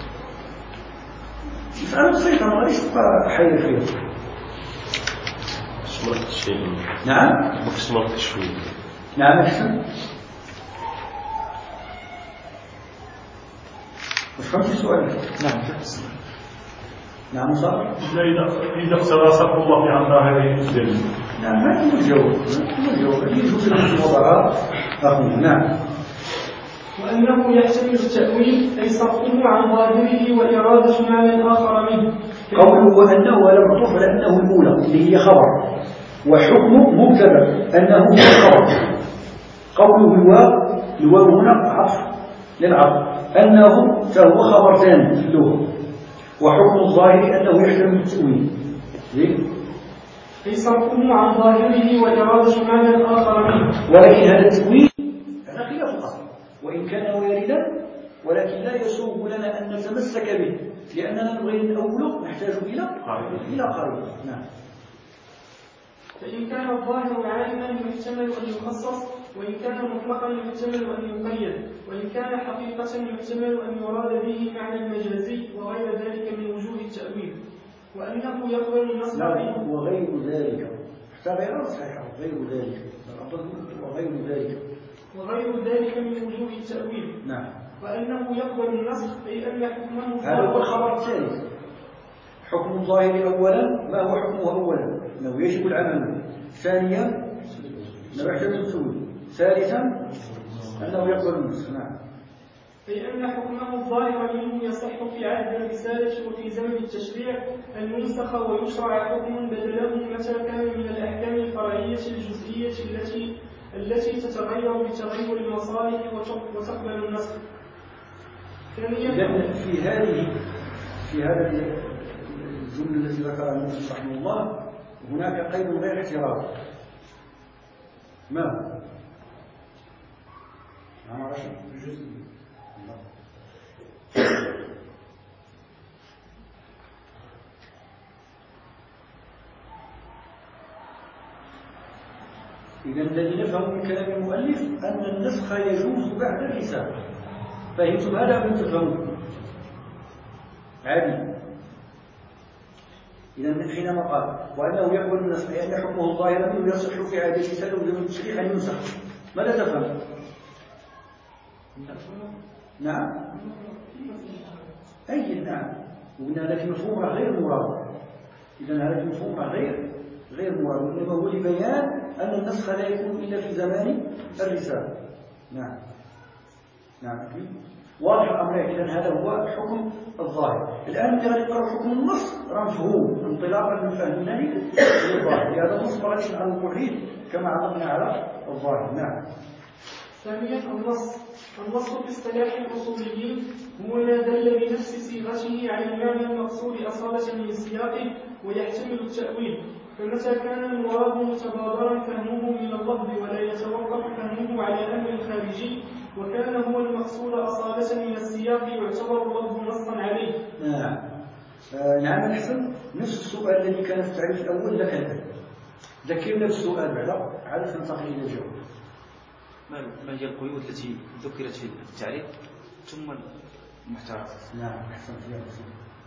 مسألة بسيطة ما غاديش تبقى حية فيها. شمرت الشيء. نعم. ما شمرت شوي. نعم أحسن. واش فهمتي السؤال؟ نعم. نعم صار. إذا اقتضى صرف الله عن ظاهره الدليل. نعم ما هو الجواب. هذه جزء من الوضعات أخونا. نعم. وأنه يحتمل التأويل أي صرفه عن ظاهره وإرادة معنى آخر منه. قوله وأنه ولا معطوف على أنه الأولى اللي هي خبر، وحكمه مبتدأ أنه هو خبر. قوله الواو هنا عطف للعطف، أنه فهو خبر ثاني في اللغة. وحكم الظاهر أنه يحتمل التأويل. أي صرفه عن ظاهره وإرادة معنى آخر منه. ولكن هذا التأويل هذا خلاف الأصل، وإن كان واردا ولكن لا يسوغ لنا أن نتمسك به، لأننا نبغي نأوله نحتاج إلى قريب. نعم. فإن كان الظاهر عالما يحتمل أن يخصص، وإن كان مطلقا يحتمل أن يقيد، وإن كان حقيقة يحتمل أن يراد به معنى المجازي وغير ذلك من وجوه التأويل. وأنه يقبل النص وغير ذلك غير صحيح. غير ذلك وغير ذلك من وجوه التأويل. نعم. وأنه يقبل النسخ أي أن حكمه هذا هو الخبر الثالث. حكم الظاهر أولا ما هو حكمه أولا؟ أنه يجب العمل. ثانيا أنه يحتمل التأويل. ثالثا أنه يقبل النسخ. نعم. أي أن حكمه الظاهر منه يصح في عهد الرسالة وفي زمن التشريع أن ينسخ ويشرع حكم بدله متى كان من الأحكام الفرعية الجزئية التي تتغير بتغير المصالح وتقبل النسخ. ثانيا في هذا الجملة التي ذكرها المؤلف رحمه الله هناك قيد غير اعتراض. ما إذا الذي نفهم من كلام المؤلف أن النسخ يجوز بعد الرسالة. فهمتم هذا أم تفهمون؟ عادي. إذا حينما قال وأنه يقبل النسخ لأن حكمه الظاهر منه يصح في عهد الرسالة وزمن التشريع أن ينسخ. ماذا تفهم؟ نعم. أي نعم. وقلنا لك مفهوم غير مراد. إذا هذا المفهوم غير مراد، وإنما هو لبيان أن النسخ لا يكون إلا في زمان الرسالة. نعم. نعم. واضح الأمر. إذا هذا هو حكم الظاهر. الآن إذا نقرأ حكم النص راه مفهوم انطلاقا من فهمنا للظاهر. لهذا النص ما غاديش نعلقوا عليه كما علقنا على الظاهر. نعم. ثانيا النص النص في اصطلاح الأصوليين هو ما دل بنفس صيغته على المعنى المقصود أصالة من سياقه ويحتمل التأويل، فمتى كان المراد متبادرا فهمه من اللفظ ولا يتوقف فهمه على أمر خارجي وكان هو المقصود أصالة من السياق يعتبر اللفظ نصا عليه. نعم نحسن نفس السؤال الذي كان في التعريف الأول لك الآن ذكرنا بالسؤال بعد عادة ننتقل إلى الجواب. ما هي القيود التي ذكرت في التعريف ثم المحترف؟ نعم أحسن فيها رسول.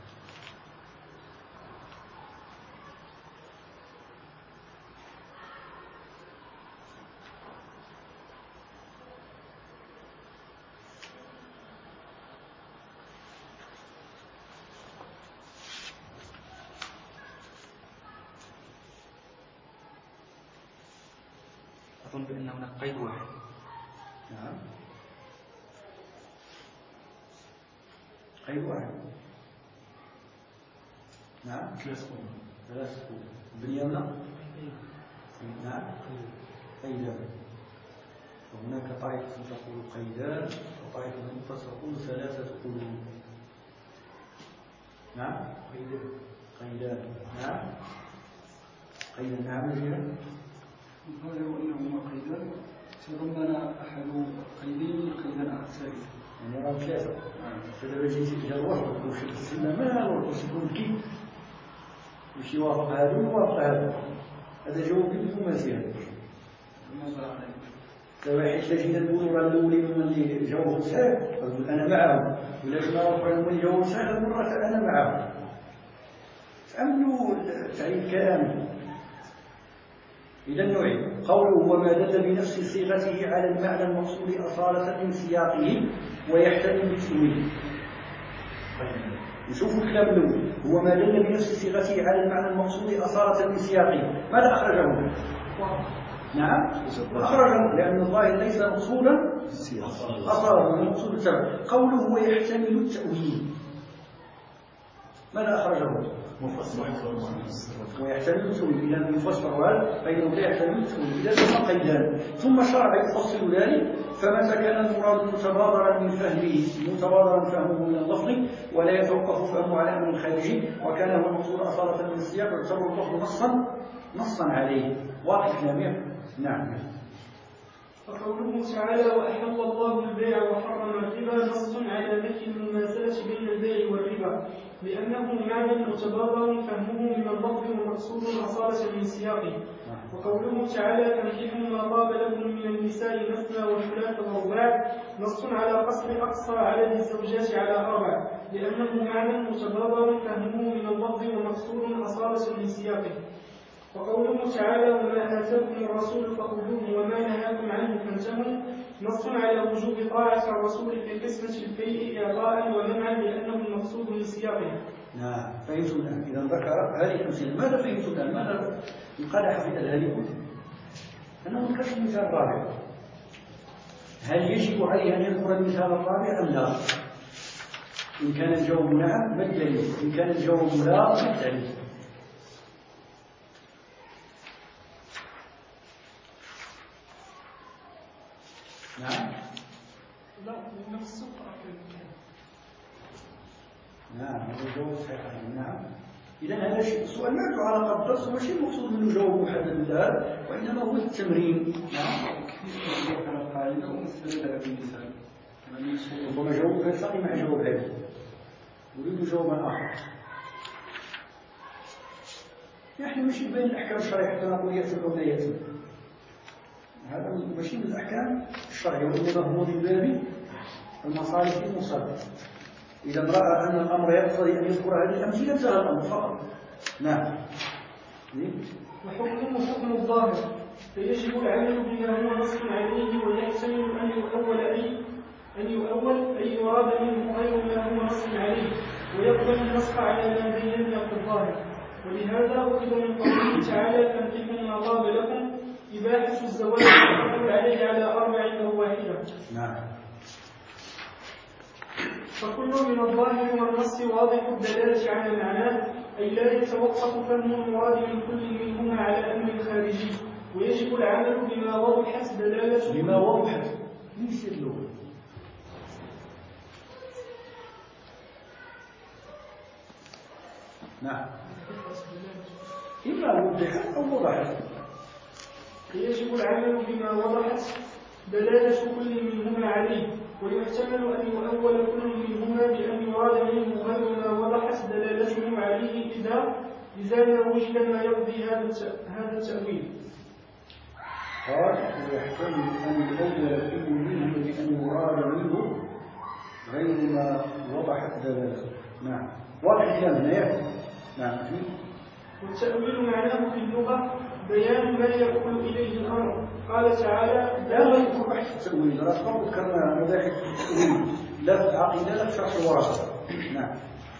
أظن بأن هناك قيد واحد. نعم قيد واحد. نعم ثلاث قيود بنيامنا. نعم قيدان، وهناك طائفة تقول قيدان وطائفة تقول ثلاثة قيود. نعم قيدان. نعم قيدان. نعم الجهة الظاهر أنهما قيدان تضمن أحد قيدين قيدا آخر ثالث. يعني راه ثلاثة. فدابا جيتي تجا الوسط وشي السنة ما الوسط يكون كيف باش يوافق هذا ويوافق هذا جواب دبلوماسي. دابا حيت جينا نقولوا راه الاولين هما اللي جاوبوا صحيح نقول انا معهم، ولا جينا الاخرين هما اللي جاوبوا صحيح المرة انا معهم. فهموا التعريف كامل. إذا نعيد قوله وما دل بنفس صيغته على المعنى المقصود أصالة من سياقه ويحتمل باسمه. نشوفوا الكلام الأول هو ما دل بنفس صيغته على المعنى المقصود أصالة من سياقه. ماذا أخرجه؟ نعم أخرجه لأن الظاهر ليس مقصودا أصالة من المقصود السبب. قوله ويحتمل التأويل ماذا أخرجه؟ ويحتمل التأويل. إذا يفسر هذا فإنه لا يحتمل التأويل. إذا ثم قيدان ثم شرع يفصل ذلك. فمتى كان المراد متبادرا من فهمه من اللفظ ولا يتوقف فهمه على أمر خارجي وكان هو المقصود أصالة من السياق يعتبر اللفظ نصا عليه. واضح كلامي؟ نعم. وقوله تعالى وأحل الله البيع وحرم الربا نص على نفي المماثلة بين البيع والربا لأنه معنى متبادر فهمه من اللفظ ومقصود أصالة من سياقه. وقوله تعالى فانكحوا ما طاب لكم من النساء مثنى وثلاث ورباع نص على قصر أقصى عدد الزوجات على 4 لأنه معنى متبادر فهمه من اللفظ ومقصود أصالة من سياقه. وقوله تعالى وما آتاكم الرسول فخذوه وما نهاكم عنه فانتهوا نص على وجوب طاعة الرسول في قسمة البيع إعطاء ومنعا لأنه المقصود من سياقه. نعم فهمتم الآن. إذا ذكر هذه الأمثلة ماذا فهمتم الآن؟ ماذا انقدح في الهالكون؟ أنا ما ذكرش المثال الرابع. هل يجب عليه أن يذكر المثال الرابع أم لا؟ إن كان الجواب نعم ما الدليل؟ إن كان الجواب لا ما الدليل؟ نعم لا نفس نعم هذا الجواب صحيح. نعم إذا هذا السؤال ما له علاقة بالدرس وماشي المقصود منه جواب محدد للآن وإنما هو التمرين. نعم القاعدة ومستند على المثال ربما جواب يلتقي مع جواب هذا أريد جوابا آخر. نحن ماشي بين الأحكام الشرعية حتى نقول يأتم أو لا يأتم. هذا ماشي من الأحكام الشرعية وإنما هو من باب المصالح المصالح. إذا رأى أن الأمر يقتضي أن يذكر هذه الأمثلة انتهى الأمر فقط. نعم. وحكمه حكم الظاهر فيجب العمل بما هو نص عليه ويحتمل أن يؤول أي يراد منه غير ما هو نص عليه ويقبل النص على ما بينا في الظاهر. ولهذا أخذ من قوله تعالى فانكحوا ما طاب لكم إباحة الزواج يحمل عليه على 4 أو 1. نعم. فكل من الظاهر والنص واضح الدلالة على معناه أي لا يتوقف فهم المراد من كل منهما على أمر خارجي ويجب العمل بما وضحت دلالته. بما وضحت ليس اللغة نعم إما وضحت أو وضحت. يجب العمل بما وضحت دلالة كل منهما عليه، ويحتمل أن يؤول كل منهما بأن يراد منه غير ما وضحت دلالته عليه إذا ما وجد ما يقضي هذا التأويل. قال ويحتمل أن يؤول كل منهما بأن يراد منه غير ما وضحت دلالته. نعم واضح الكلام هنا. نعم. والتأويل معناه في اللغة بيان ما يقول إليه الأمر. قال تعالى لا يذكر بحث التأويل، راسنا ذكرنا مباحث التأويل لا في العقيدة لا في شرح الوراثة. نعم.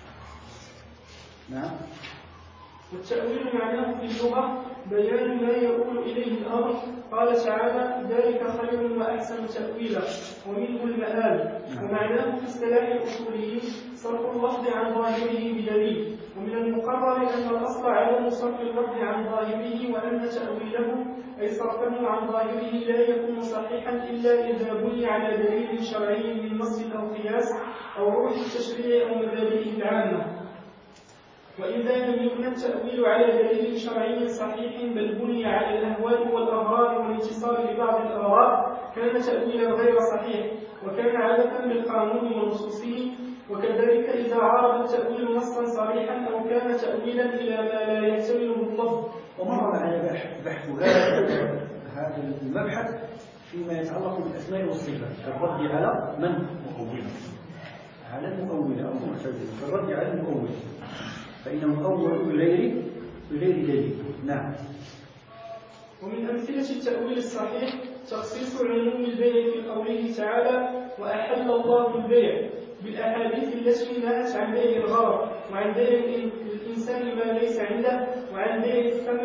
نعم. والتأويل معناه في اللغة بيان ما يقول إليه الأمر. قال تعالى ذلك خير وأحسن تأويلا ومنه المآل. ومعناه في اصطلاح الأصوليين صرف اللفظ عن ظاهره بدليل، ومن المقرر أن الأصل عدم صرف اللفظ عن ظاهره، وأن تأويله أي صرفه عن ظاهره لا يكون صحيحا إلا إذا بني على دليل شرعي من نص أو قياس أو روح التشريع أو مبادئه العامة. وإذا لم يكن التأويل على دليل شرعي صحيح بل بني على الأهواء والأغراض والانتصار لبعض الآراء كان تأويلا غير صحيح وكان عادة بالقانون ونصوصه. وكذلك إذا عارض التأويل نصا صريحا أو كان تأويلا إلى ما لا يحتمله اللفظ. ومر معنا بحث هذا المبحث فيما يتعلق بالأسماء والصفات، الرد على من مؤول، على المؤول أو المعتزلة، الرد على المؤول فإنه مؤول بغير دليل. نعم. ومن أمثلة التأويل الصحيح تخصيص عموم البيع في قوله تعالى وأحل الله البيع بالأحاديث التي نهت عن بيع الغرض وعن بيع الإنسان ما ليس عنده وعن بيع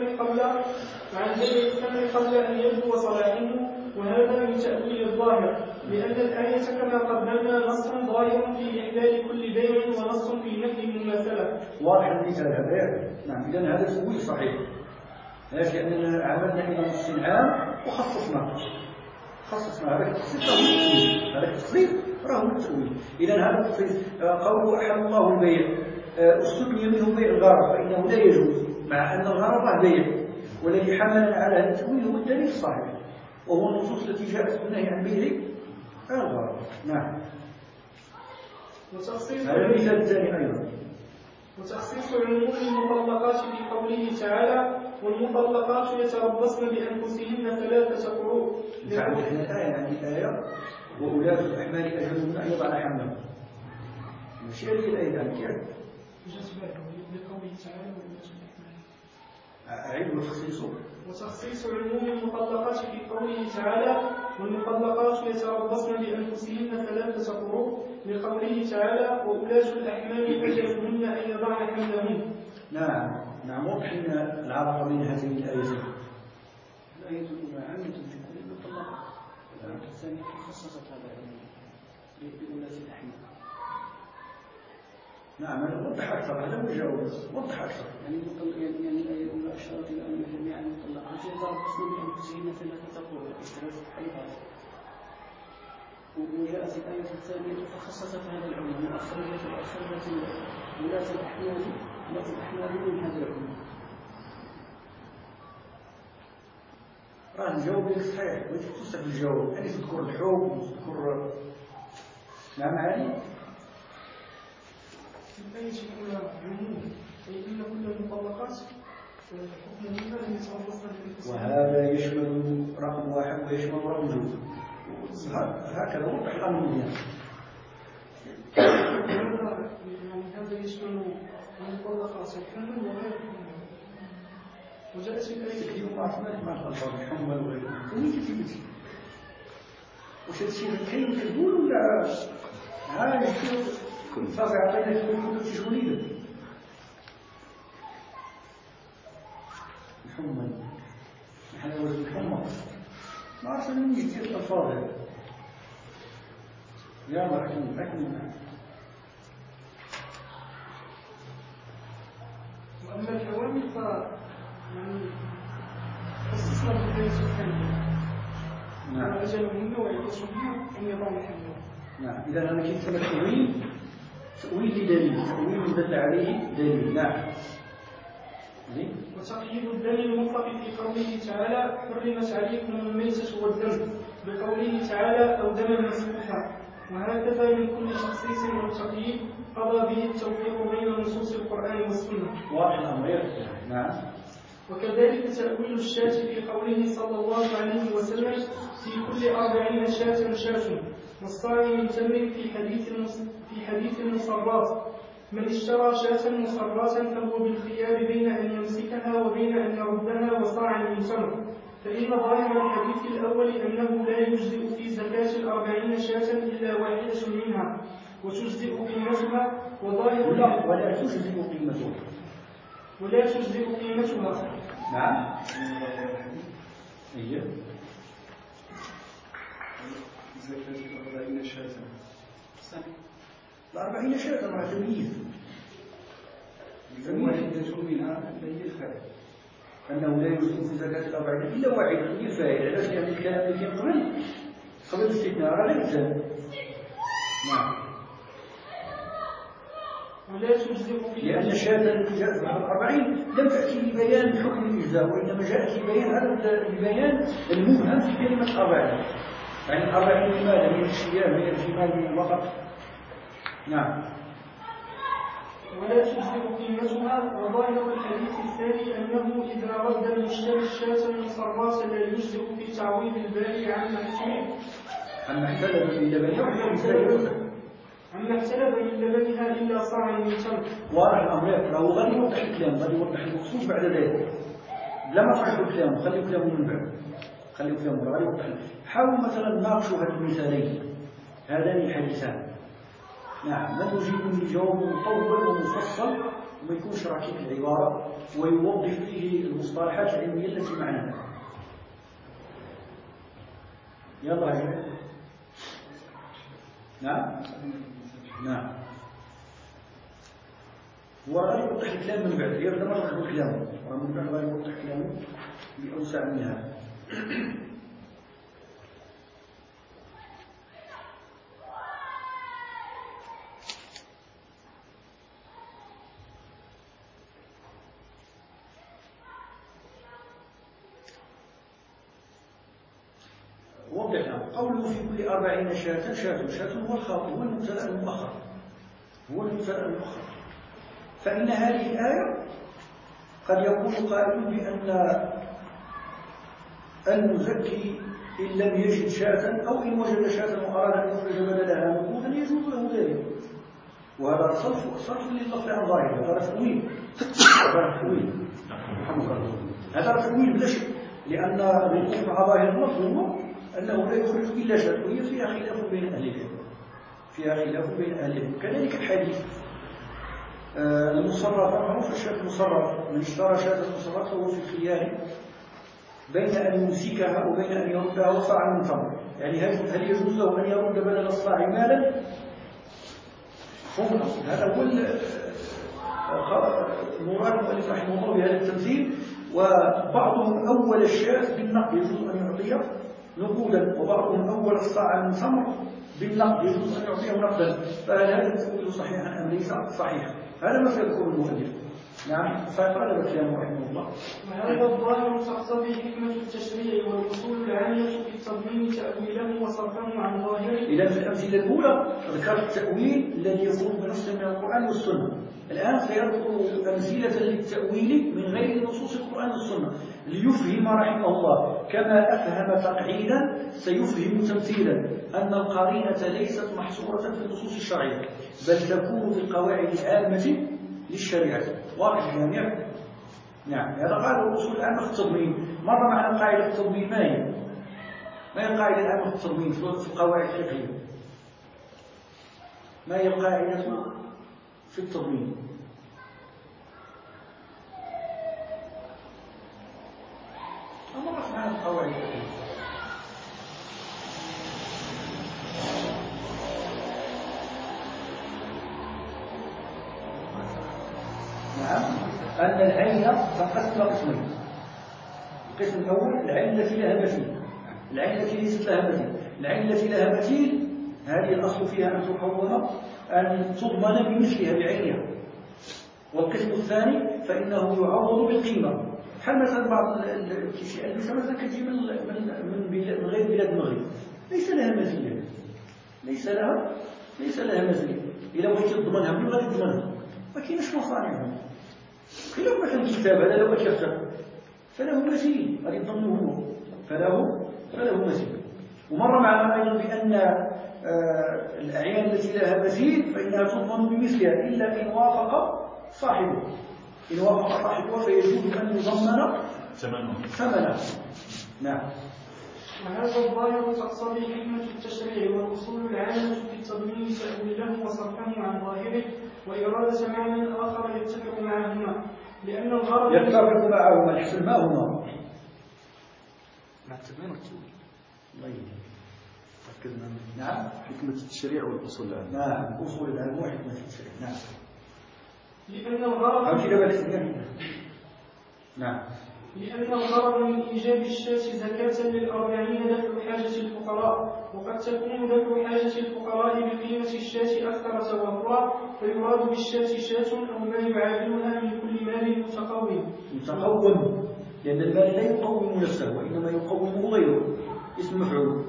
الثمر قبل أن يبدو صلاحه. وهذا من تأويل الظاهر، لأن الآية كما قدمنا نص ظاهر في إحلال كل بيع ونص في نفي المماثلة. واضح المثال هذا. نعم. إذن هذا تأويل صحيح، لأننا عملنا إلى نص عام وخصصنا هذا التفصيل، هذا التفصيل راه التأويل. إذن هذا التفصيل قوله أحل الله البيع استثني منه بيع الغرض فإنه لا يجوز، مع أن الغرض بيع، والذي حملنا على هذا التأويل هو الدليل الصحيح وهو النصوص التي جاءت بالنهي عن بيع الغرض. نعم. هذا المثال الثاني أيضا. وتخصيص عموم المطلقات في قوله تعالى والمطلقات يتربصن بأنفسهن 3 قروء. تعرفنا الآية عن الآية وأولاة الأحمال أجلهن أن يضعن حملهن. مش هذه الآية عن كيف؟ لقوله تعالى وأولاة الأحمال. أعيد وتخصيصه. وتخصيص عموم المطلقات في قوله تعالى والمطلقات يتربصن بأنفسهن 3 قروء لقوله تعالى وأولاة الأحمال أجلهن أن يضعن حملهن. نعم واضح العلاقة بين هذين الآيتين. الآية الأولى عامة في كل المطلقات، والآية الثانية خصصت هذا لأولاة الأحمال. نعم أنا وضح أكثر، هذا مجاوب وضح أكثر. يعني الآية الأولى أشارت إلى أن جميع المطلقات يتربصن بأنفسهن 3 قروء ب3 حيضات، وجاءت الآية الثانية فخصصت هذا العموم وأخرجت ولاة الأحمال من هذا العموم. الجواب صحيح، وأنت تستحق الجواب، يعني تذكر الحكم وتذكر. نعم علي. الآية الأولى عموم أي إن كل المطلقات حكمهن أن يتربصن بأنفسهن. وهذا يشمل رقم 1 ويشمل رقم 2. هكذا وضح الأمر يعني. هذا يشمل المطلقات الحمل وغير الحمل. وجاءت الآية تكتب مع الألفاظ الحمل وغير الحمل. وين كتبتي؟ وش الشيء كاين تقول ولا هاي صافي عطينا كل شيء شغلية الحمل. نحن وزن الحمل ما عرفت من يجي الألفاظ هذه. يا مرحبا. وأما الحوامل يعني خصصنا بالآية الثانية. نعم. أجلهن وعدتهن أن يضعن حملهن. نعم. إذا أنا كنت التأويل تأويل لدليل، تأويل دل عليه دليل. نعم. وتقييد الدليل المطلق في قوله تعالى حرمت عليكم الميتة والدم بقوله تعالى أو دما مسفوحا، وهكذا من كل تخصيص أو تقييد قضى به التوفيق بين نصوص القرآن والسنة. واضح الأمر. نعم. وكذلك تأويل الشاة في قوله صلى الله عليه وسلم في كل 40 شاة شاة، والصاع من تمر في حديث المصرات من اشترى شاة مصرات فهو بالخيار بين أن يمسكها وبين أن يردها وصاع من تمر، فإن ظاهر الحديث الأول أنه لا يجزئ في زكاة 40 شاة إلا واحدة منها وتجزئ قيمتها، وظاهر ولا تجزئ قيمتها. نعم. هي زكاة 40 شاة. 40 شاة مع تمييز. واحدة منها هي الفائدة. أنه لا يجزئ في زكاة 40 إلا واحدة هي الفائدة. علاش؟ لأن الكلام اللي كان قبل الاستثناء راه لا يلزم. نعم. ولا تجزئ لأن الشهادة التي جاءت بعد 40 لم تأتي لبيان حكم الإجزاء، وإنما جاءت لبيان هذا البيان المبهم في كلمة 40. يعني 40 لماذا؟ من الشيام، من الجمال، من الوقت. نعم. ولا تجزئ قيمتها، وظاهر الحديث الثاني أنه إذا رد المشتري الشاة المصرات لا يجزئ في تعويض البائع عن احتلب من لبنها إلا صاع من تمر. واضح الأمر. فهو غادي يوضح الكلام، غادي يوضح المقصود بعد ذلك. لما ترحلوا الكلام خليوا كلامه من بعد، خليوا كلامه غادي يوضح. حاولوا مثلا ناقشوا هذه المثالين، هذان الحديثان. نعم. من يجيب لي جواب مطول ومفصل وما يكونش ركيك العبارة ويوضح فيه المصطلحات العلمية التي معناها. يلا يا نعم. نعم. هو غادي يوضح الكلام من بعد، غير لما ترحلوا كلامه ومن بعد غادي يوضح كلامه بأوسع من هذا. قوله في كل 40 شاة شاة هو الخاطئ، هو المبتدأ المؤخر. فإن هذه الآية قد يقول قائل بأن المزكي إن لم يجد شاة أو إن وجد شاة وأراد أن يخرج بدلها نقودا يجوز له ذلك، وهذا صرف لللفظ عن ظاهره. هذا تأويل هذا تأويل بلا شك، لأن الوقوف مع ظاهر اللفظ هو أنه لا يخرج إلا شاة، وهي فيها خلاف بين أهل العلم. كذلك الحديث المصرف معروف الشاة المصرف، من اشترى شاة مصرفة فهو في الخيار بين أن يمسكها وبين أن يردها وصاع من تمر. يعني هل يجوز له أن يرد بدل الصاع مالا؟ هذا هو المراد المؤلف رحمه الله بهذا التمثيل. وبعضهم أول الشاة بالنقد يجوز أن يعطيه نقودا، وبعضهم أول الصاع من تمر بالنقد يجوز أن يعطيه نقدا. فهذا التأويل صحيحا أم ليس صحيحا؟ هذا ما سيذكره المؤلف. نعم. فقال كلامه رحمه الله. وهذا الظاهر تقتضي حكمة التشريع والأصول العامة في التضمين تأويله وصرفه عن ظاهره. إذا في الأمثلة الأولى ذكرت التأويل الذي يكون بنص من القرآن والسنة. الآن سيذكر أمثلة للتأويل من غير نصوص القرآن والسنة ليفهم رحمه الله، كما أفهم تقعيدا سيفهم تمثيلا أن القرينة ليست محصورة في النصوص الشرعية، بل تكون في القواعد العامة للشريعة. واضح الجميع؟ نعم. هذا قال الأصول العامة في التضمين. مر معنا قاعدة التضمين. ما هي القاعدة العامة في التضمين في القواعد الفقهية؟ ما هي القاعدة في التضمين؟ مرت معنا القواعد الفقهية. نعم. أن العين تنقسم قسمين. القسم الأول العين التي لها مثيل، العين التي ليست لها مثيل. العين التي لها مثيل هذه الأصل فيها أن تحول أن تضمن بمثلها بعينها. والقسم الثاني فإنه يعوض بالقيمة. بحال مثلا بعض الألبسة مثلا كتجي من غير بلاد المغرب ليس لها مزية، ليس لها مزية. إلا بغيتي تضمنها من غادي تضمنها، ما كاينش مصانع. خلاف مثلا الكتاب هذا لو أشرته فله مزية، غادي تضمنه هو فله مزية. ومر معنا أيضا بأن الأعيان التي لها مزيد فإنها تضمن بمثلها إلا إن وافق صاحبه، فيجوز أن يضمن ثمنه. نعم. وهذا الظاهر تقتضي حكمة التشريع والأصول العامة في التضمين تأويله وصرفه عن ظاهره وإرادة معنى آخر يتفق معهما، لأن الغرض يتفق معهما الحسن ما هما مع التضمين والتأويل. نعم، حكمة التشريع والأصول العامة. نعم، أصول العامة وحكمة التشريع. نعم. لأن الغرض من إيجاب الشاة زكاة للأربعين دفع حاجة الفقراء، وقد تكون دفع حاجة الفقراء بقيمة الشاة أكثر توفرا، فيراد بالشاة شاة أو ما يعادلها من كل مال متقوم، لأن المال لا يقوم نفسه وإنما يقومه غيره، اسم مفعول.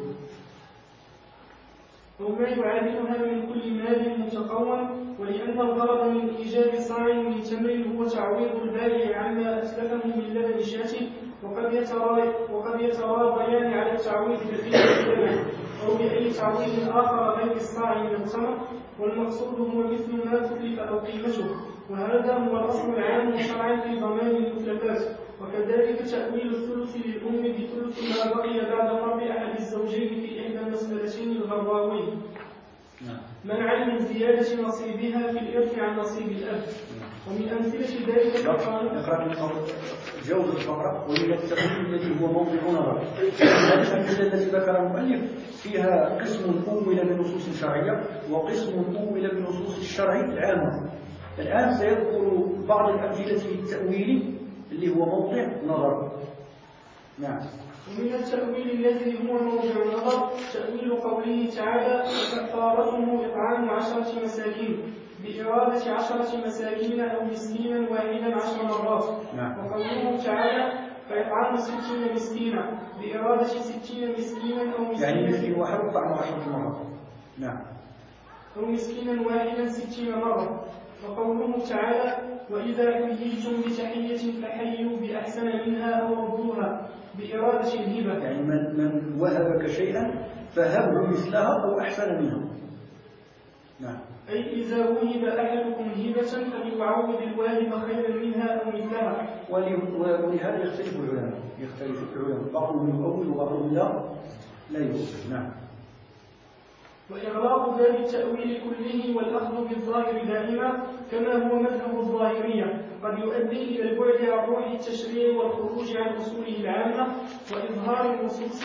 وما يعادلها من كل مال متقوم. ولأن الغرض من إيجاب صاع من تمر هو تعويض البائع عما أتلفه من لبن شاته، وقد يتراضيان على التعويض بقيمة اللبن أو بأي تعويض آخر غير الصاع من التمر، والمقصود هو مثل ما تكلف أو قيمته، وهذا هو الأصل العام شرعا في ضمان المتلفات. وكذلك تأويل الثلث للأم بثلث ما بقي بعد فرض أحد الزوجين في إحدى المسألتين الغراوين، منعا من زيادة نصيبها في الإرث عن نصيب الأب. ومن أمثلة ذلك جوز الفقرة وهي التقويم الذي هو موضع نظر. هذه الأمثلة التي ذكر المؤلف فيها قسم أول بنصوص شرعية وقسم أول بنصوص الشرع العامة. الآن سيذكر بعض الأمثلة في التأويل اللي هو موضع نظر. نعم. ومن التأويل الذي هو موضع النظر تأويل قوله تعالى: كفارته إطعام 10 مساكين، بإرادة 10 مساكين أو مسكينا واحدا 10 مرات. وقوله تعالى: فإطعام 60 مسكينا، بإرادة 60 مسكينا أو مسكينا، يعني مسكين واحد طعم 10 مرات. نعم. أو مسكينا واحدا 60 مرة. وقوله تعالى: وإذا حييتم بتحية فحيوا بأحسن منها أو ردوها، بإرادة الهبة. يعني من وهبك شيئا فهبه مثلها أو أحسن منها. نعم. أي إذا وهب أحدكم هبة فليعوض الواهب خيرا منها أو مثلها. ولهذا يختلف العلماء، بعضهم يؤول وبعضهم لا يؤول. نعم. وإغلاق باب التأويل كله والأخذ بالظاهر دائما كما هو مذهب الظاهرية قد يؤدي إلى البعد عن روح التشريع والخروج عن أصوله العامة وإظهار النصوص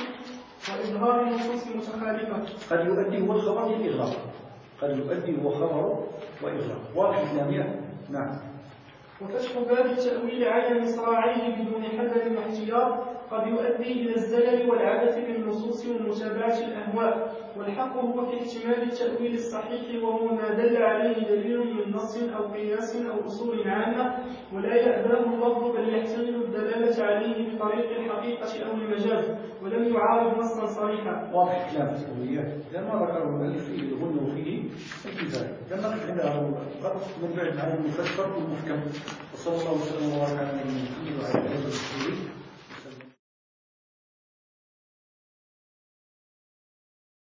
المتخالفة. قد يؤدي هو الخبر للإغلاق، قد يؤدي هو خبر وإغلاق. واضح إسلامية. نعم. وفتح باب التأويل على مصراعيه بدون حذر واحتياط قد يؤدي إلى الزلل والعبث بالنصوص ومتابعة الأهواء، والحق هو في احتمال التأويل الصحيح وهو ما دل عليه دليل من نص أو قياس أو أصول عامة ولا يأباه اللفظ بل يحتمل الدلالة عليه بطريق الحقيقة أو المجاز ولم يعارض نصا صريحا. واضح كلام التأويليات لما ذكر المؤلف فيه الغنى وفيه الكفاية، لما نقف عند هذا القرض من بعد عن المفسر والمحكم. وصلى الله وسلم وبارك على نبينا محمد وعلى آله وصحبه